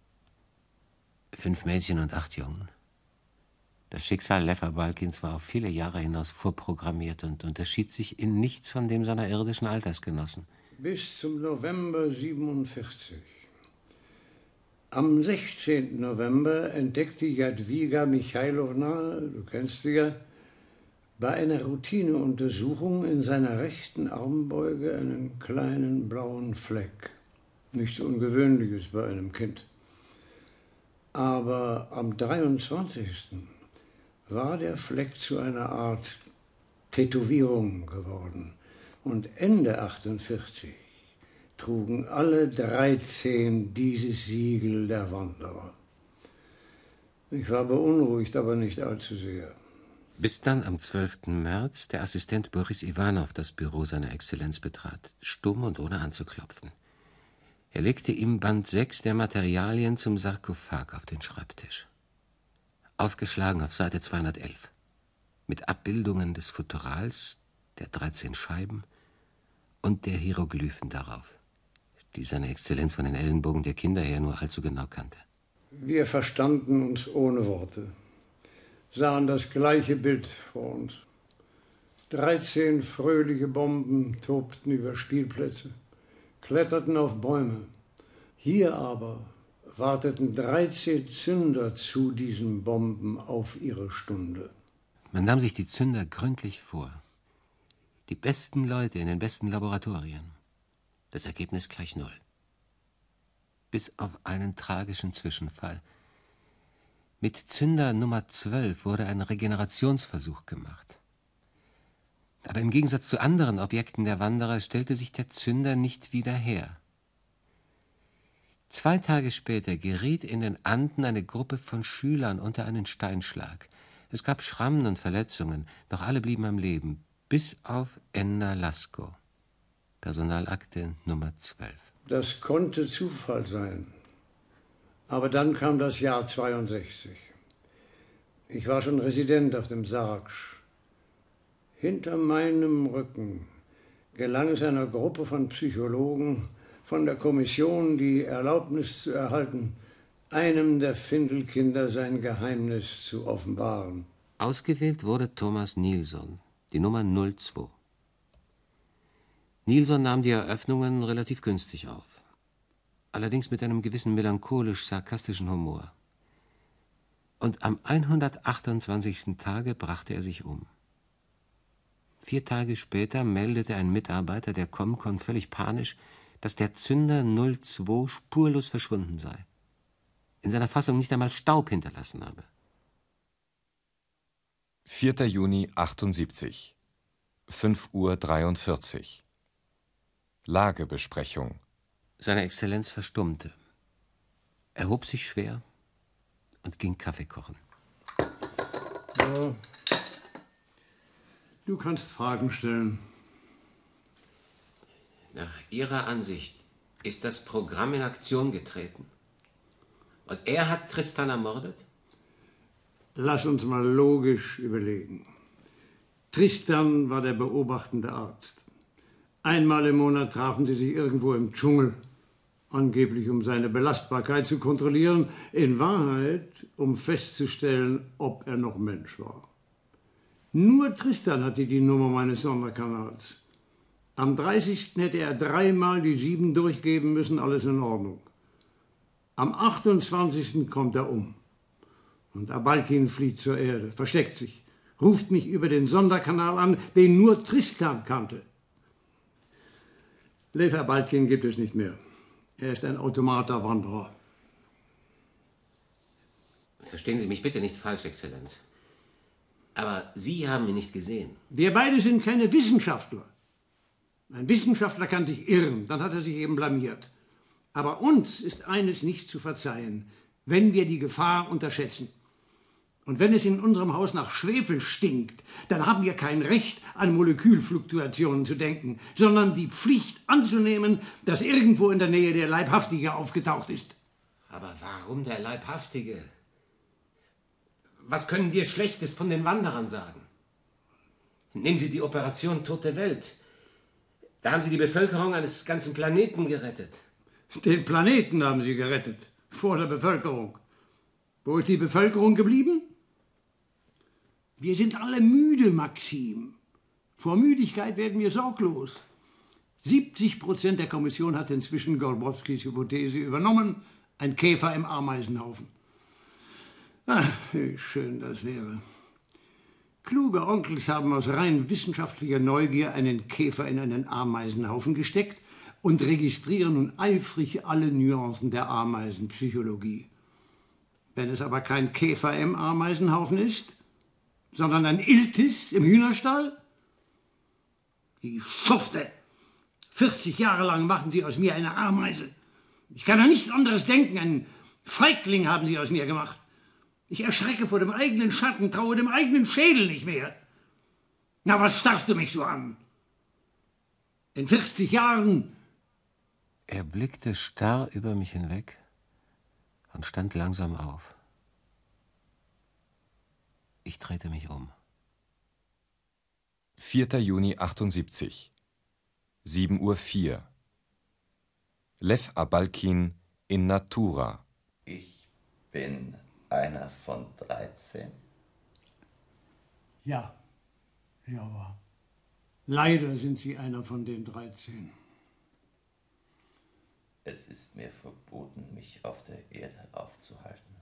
Fünf Mädchen und acht Jungen. Das Schicksal Lew Abalkins war auf viele Jahre hinaus vorprogrammiert und unterschied sich in nichts von dem seiner irdischen Altersgenossen. Bis zum November siebenundvierzig. Am sechzehnten November entdeckte Jadwiga Michailowna, du kennst sie ja, bei einer Routineuntersuchung in seiner rechten Armbeuge einen kleinen blauen Fleck. Nichts Ungewöhnliches bei einem Kind. Aber am dreiundzwanzigsten war der Fleck zu einer Art Tätowierung geworden. Und Ende achtundvierzig trugen alle dreizehn dieses Siegel der Wanderer. Ich war beunruhigt, aber nicht allzu sehr. Bis dann am zwölften März der Assistent Boris Iwanow das Büro seiner Exzellenz betrat, stumm und ohne anzuklopfen. Er legte ihm Band sechs der Materialien zum Sarkophag auf den Schreibtisch. Aufgeschlagen auf Seite zweihundertelf. Mit Abbildungen des Futterals, der dreizehn Scheiben und der Hieroglyphen darauf, die seine Exzellenz von den Ellenbogen der Kinder her nur allzu genau kannte. Wir verstanden uns ohne Worte, sahen das gleiche Bild vor uns. Dreizehn fröhliche Bomben tobten über Spielplätze, kletterten auf Bäume. Hier aber warteten dreizehn Zünder zu diesen Bomben auf ihre Stunde. Man nahm sich die Zünder gründlich vor. Die besten Leute in den besten Laboratorien. Das Ergebnis gleich null. Bis auf einen tragischen Zwischenfall. Mit Zünder Nummer zwölf wurde ein Regenerationsversuch gemacht. Aber im Gegensatz zu anderen Objekten der Wanderer stellte sich der Zünder nicht wieder her. Zwei Tage später geriet in den Anden eine Gruppe von Schülern unter einen Steinschlag. Es gab Schrammen und Verletzungen, doch alle blieben am Leben, bis auf Enna Lasko. Personalakte Nummer zwölf. Das konnte Zufall sein. Aber dann kam das Jahr zweiundsechzig. Ich war schon Resident auf dem Sargsch. Hinter meinem Rücken gelang es einer Gruppe von Psychologen von der Kommission, die Erlaubnis zu erhalten, einem der Findelkinder sein Geheimnis zu offenbaren. Ausgewählt wurde Thomas Nilsson, die Nummer null zwei. Nilsson nahm die Eröffnungen relativ günstig auf. Allerdings mit einem gewissen melancholisch-sarkastischen Humor. Und am hundertachtundzwanzigsten Tage brachte er sich um. Vier Tage später meldete ein Mitarbeiter der Comcon völlig panisch, dass der Zünder null zwei spurlos verschwunden sei. In seiner Fassung nicht einmal Staub hinterlassen habe. vierter Juni achtundsiebzig, fünf Uhr dreiundvierzig. Lagebesprechung. Seine Exzellenz verstummte, erhob sich schwer und ging Kaffee kochen. Ja. Du kannst Fragen stellen. Nach Ihrer Ansicht ist das Programm in Aktion getreten. Und er hat Tristan ermordet? Lass uns mal logisch überlegen. Tristan war der beobachtende Arzt. Einmal im Monat trafen sie sich irgendwo im Dschungel, angeblich um seine Belastbarkeit zu kontrollieren, in Wahrheit, um festzustellen, ob er noch Mensch war. Nur Tristan hatte die Nummer meines Sonderkanals. Am dreißigsten hätte er dreimal die sieben durchgeben müssen, alles in Ordnung. Am achtundzwanzigsten kommt er um. Und Abalkin flieht zur Erde, versteckt sich, ruft mich über den Sonderkanal an, den nur Tristan kannte. Lev Abalkin gibt es nicht mehr. Er ist ein automater Wanderer. Verstehen Sie mich bitte nicht falsch, Exzellenz. Aber Sie haben ihn nicht gesehen. Wir beide sind keine Wissenschaftler. Ein Wissenschaftler kann sich irren, dann hat er sich eben blamiert. Aber uns ist eines nicht zu verzeihen, wenn wir die Gefahr unterschätzen. Und wenn es in unserem Haus nach Schwefel stinkt, dann haben wir kein Recht, an Molekülfluktuationen zu denken, sondern die Pflicht anzunehmen, dass irgendwo in der Nähe der Leibhaftige aufgetaucht ist. Aber warum der Leibhaftige? Was können wir Schlechtes von den Wanderern sagen? Nehmen Sie die Operation Tote Welt. Da haben Sie die Bevölkerung eines ganzen Planeten gerettet. Den Planeten haben Sie gerettet, vor der Bevölkerung. Wo ist die Bevölkerung geblieben? Wir sind alle müde, Maxim. Vor Müdigkeit werden wir sorglos. siebzig Prozent der Kommission hat inzwischen Golbrowskis Hypothese übernommen. Ein Käfer im Ameisenhaufen. Ach, wie schön das wäre. Kluge Onkels haben aus rein wissenschaftlicher Neugier einen Käfer in einen Ameisenhaufen gesteckt und registrieren nun eifrig alle Nuancen der Ameisenpsychologie. Wenn es aber kein Käfer im Ameisenhaufen ist, sondern ein Iltis im Hühnerstall? Die Schufte! vierzig Jahre lang machen Sie aus mir eine Ameise. Ich kann an nichts anderes denken. Einen Feigling haben Sie aus mir gemacht. Ich erschrecke vor dem eigenen Schatten, traue dem eigenen Schädel nicht mehr. Na, was starrst du mich so an? In vierzig Jahren... Er blickte starr über mich hinweg und stand langsam auf. Ich drehte mich um. vierter Juni achtundsiebzig, sieben Uhr vier. Lev Abalkin in Natura. Ich bin einer von dreizehn. Ja, ja, aber leider sind Sie einer von den dreizehn. Es ist mir verboten, mich auf der Erde aufzuhalten.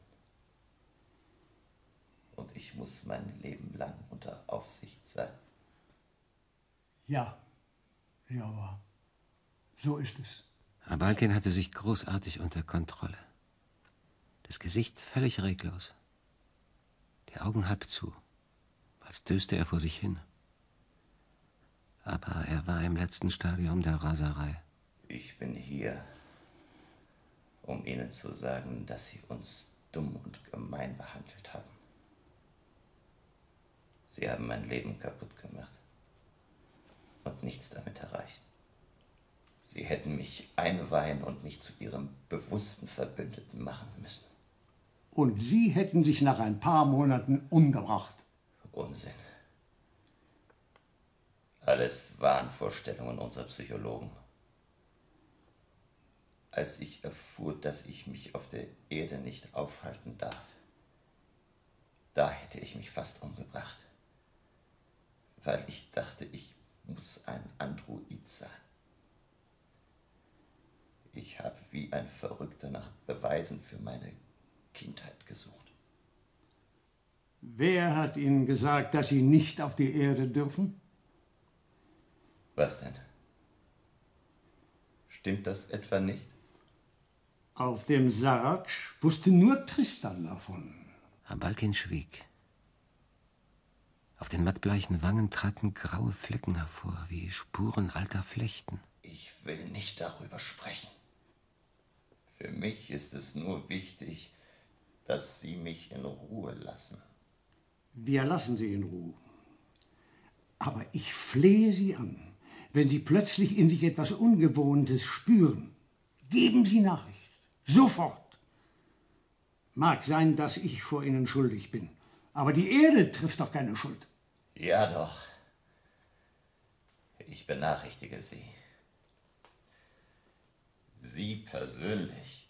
Und ich muss mein Leben lang unter Aufsicht sein. Ja, Ljova, so ist es. Abalkin hatte sich großartig unter Kontrolle. Das Gesicht völlig reglos. Die Augen halb zu, als döste er vor sich hin. Aber er war im letzten Stadium der Raserei. Ich bin hier, um Ihnen zu sagen, dass Sie uns dumm und gemein behandelt haben. Sie haben mein Leben kaputt gemacht und nichts damit erreicht. Sie hätten mich einweihen und mich zu Ihrem bewussten Verbündeten machen müssen. Und Sie hätten sich nach ein paar Monaten umgebracht. Unsinn. Alles Wahnvorstellungen unserer Psychologen. Als ich erfuhr, dass ich mich auf der Erde nicht aufhalten darf, da hätte ich mich fast umgebracht. Weil ich dachte, ich muss ein Android sein. Ich habe wie ein Verrückter nach Beweisen für meine Kindheit gesucht. Wer hat Ihnen gesagt, dass Sie nicht auf die Erde dürfen? Was denn? Stimmt das etwa nicht? Auf dem Sarg wusste nur Tristan davon. Abalkin schwieg. Auf den mattbleichen Wangen traten graue Flecken hervor, wie Spuren alter Flechten. Ich will nicht darüber sprechen. Für mich ist es nur wichtig, dass Sie mich in Ruhe lassen. Wir lassen Sie in Ruhe. Aber ich flehe Sie an, wenn Sie plötzlich in sich etwas Ungewohntes spüren, geben Sie Nachricht. Sofort. Mag sein, dass ich vor Ihnen schuldig bin, aber die Erde trifft doch keine Schuld. Ja doch. Ich benachrichtige Sie. Sie persönlich.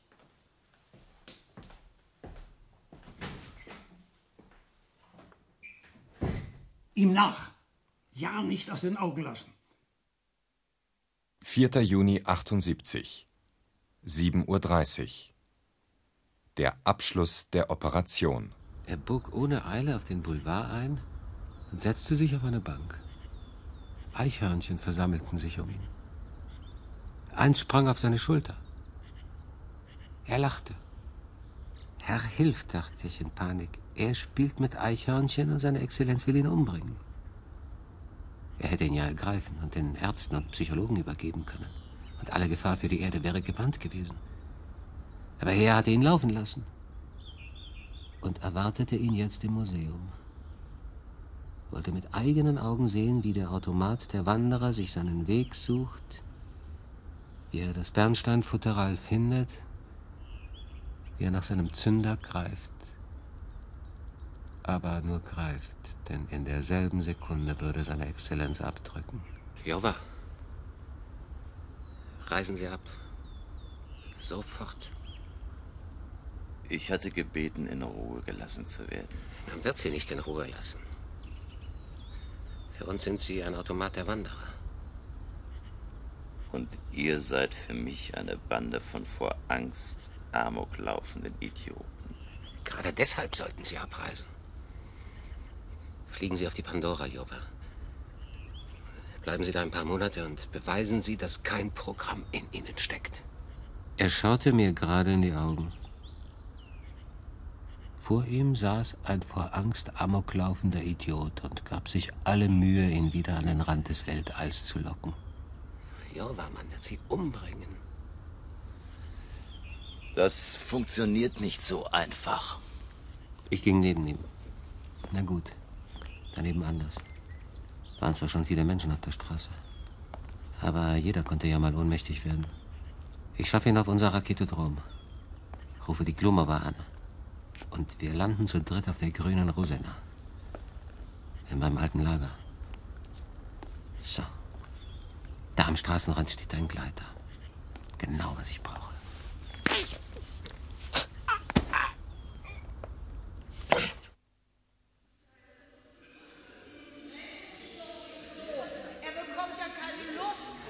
Ihm nach. Ja, nicht aus den Augen lassen. vierter Juni achtundsiebzig, sieben Uhr dreißig. Der Abschluss der Operation. Er bog ohne Eile auf den Boulevard ein und setzte sich auf eine Bank. Eichhörnchen versammelten sich um ihn. Eins sprang auf seine Schulter. Er lachte. Herr, hilf, dachte ich in Panik. Er spielt mit Eichhörnchen und seine Exzellenz will ihn umbringen. Er hätte ihn ja ergreifen und den Ärzten und Psychologen übergeben können. Und alle Gefahr für die Erde wäre gebannt gewesen. Aber er hatte ihn laufen lassen und erwartete ihn jetzt im Museum. Wollte mit eigenen Augen sehen, wie der Automat der Wanderer sich seinen Weg sucht, wie er das Bernsteinfutteral findet, wie er nach seinem Zünder greift. Aber nur greift, denn in derselben Sekunde würde seine Exzellenz abdrücken. Ljova, reisen Sie ab. Sofort. Ich hatte gebeten, in Ruhe gelassen zu werden. Man wird Sie nicht in Ruhe lassen. Für uns sind Sie ein Automat der Wanderer. Und ihr seid für mich eine Bande von vor Angst Amok laufenden Idioten. Gerade deshalb sollten Sie abreisen. Fliegen Sie auf die Pandora, Ljova. Bleiben Sie da ein paar Monate und beweisen Sie, dass kein Programm in Ihnen steckt. Er schaute mir gerade in die Augen. Vor ihm saß ein vor Angst amoklaufender Idiot und gab sich alle Mühe, ihn wieder an den Rand des Weltalls zu locken. Ljova, man wird Sie umbringen. Das funktioniert nicht so einfach. Ich ging neben ihm. Na gut, daneben anders. Waren zwar schon viele Menschen auf der Straße, aber jeder konnte ja mal ohnmächtig werden. Ich schaffe ihn auf unser Raketodrom, rufe die Glumova an und wir landen zu dritt auf der grünen Rosena. In meinem alten Lager. So. Da am Straßenrand steht ein Gleiter. Genau, was ich brauche.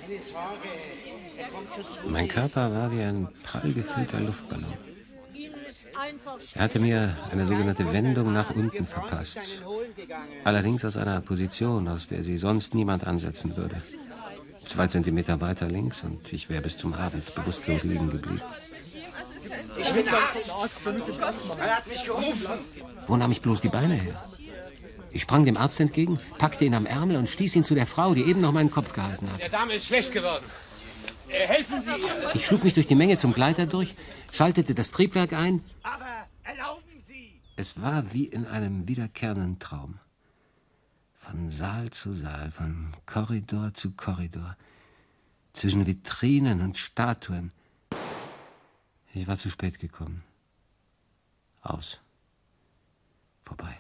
Mein Körper war wie ein prall gefüllter Luftballon. Er hatte mir eine sogenannte Wendung nach unten verpasst. Allerdings aus einer Position, aus der sie sonst niemand ansetzen würde. Zwei Zentimeter weiter links und ich wäre bis zum Abend bewusstlos liegen geblieben. Ich bin Arzt. Er hat mich gerufen. Wo nahm ich bloß die Beine her? Ich sprang dem Arzt entgegen, packte ihn am Ärmel und stieß ihn zu der Frau, die eben noch meinen Kopf gehalten hat. Der Dame ist schlecht geworden. Äh, helfen Sie ihr. Ich schlug mich durch die Menge zum Gleiter durch, schaltete das Triebwerk ein. Aber erlauben Sie! Es war wie in einem wiederkehrenden Traum. Von Saal zu Saal, von Korridor zu Korridor, zwischen Vitrinen und Statuen. Ich war zu spät gekommen. Aus. Vorbei.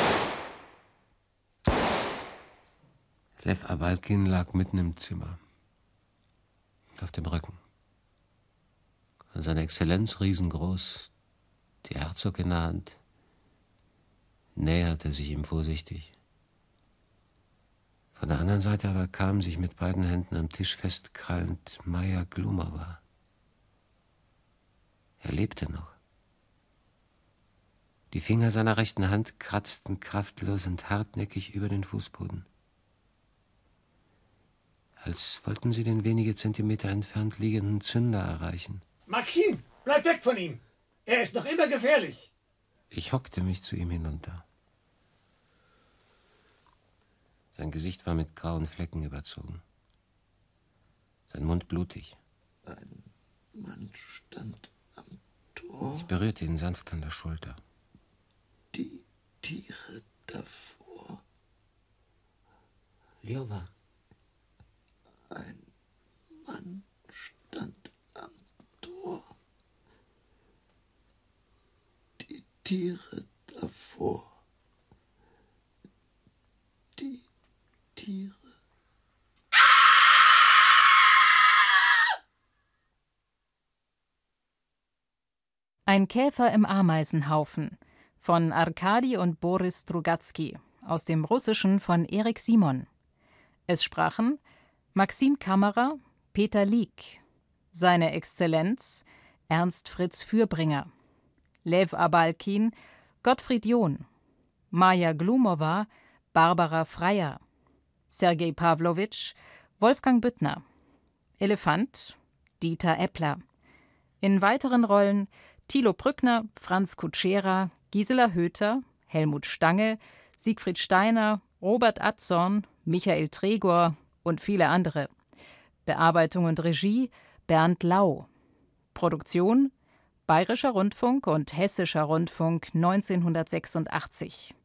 Lev Abalkin lag mitten im Zimmer. Auf dem Rücken. Und seine Exzellenz, riesengroß, die Herzog in der Hand, näherte sich ihm vorsichtig. Von der anderen Seite aber kam sich mit beiden Händen am Tisch festkrallend Maja Glumova. Er lebte noch. Die Finger seiner rechten Hand kratzten kraftlos und hartnäckig über den Fußboden. Als wollten sie den wenige Zentimeter entfernt liegenden Zünder erreichen. Maxim, bleib weg von ihm! Er ist noch immer gefährlich! Ich hockte mich zu ihm hinunter. Sein Gesicht war mit grauen Flecken überzogen. Sein Mund blutig. Ein Mann stand am Tor. Ich berührte ihn sanft an der Schulter. Die Tiere davor. Ljova. Ein Mann stand am Tor. Die Tiere davor. Die Tiere. Ein Käfer im Ameisenhaufen von Arkadi und Boris Strugatsky aus dem Russischen von Erik Simon. Es sprachen Maxim Kammerer, Peter Lieck, seine Exzellenz Ernst Fritz Fürbringer, Lev Abalkin, Gottfried John, Maja Glumova, Barbara Freier, Sergei Pawlowitsch, Wolfgang Büttner, Elefant, Dieter Eppler. In weiteren Rollen Thilo Brückner, Franz Kutschera, Gisela Höter, Helmut Stange, Siegfried Steiner, Robert Atzorn, Michael Tregor und viele andere. Bearbeitung und Regie Bernd Lau. Produktion Bayerischer Rundfunk und Hessischer Rundfunk neunzehnhundertsechsundachtzig.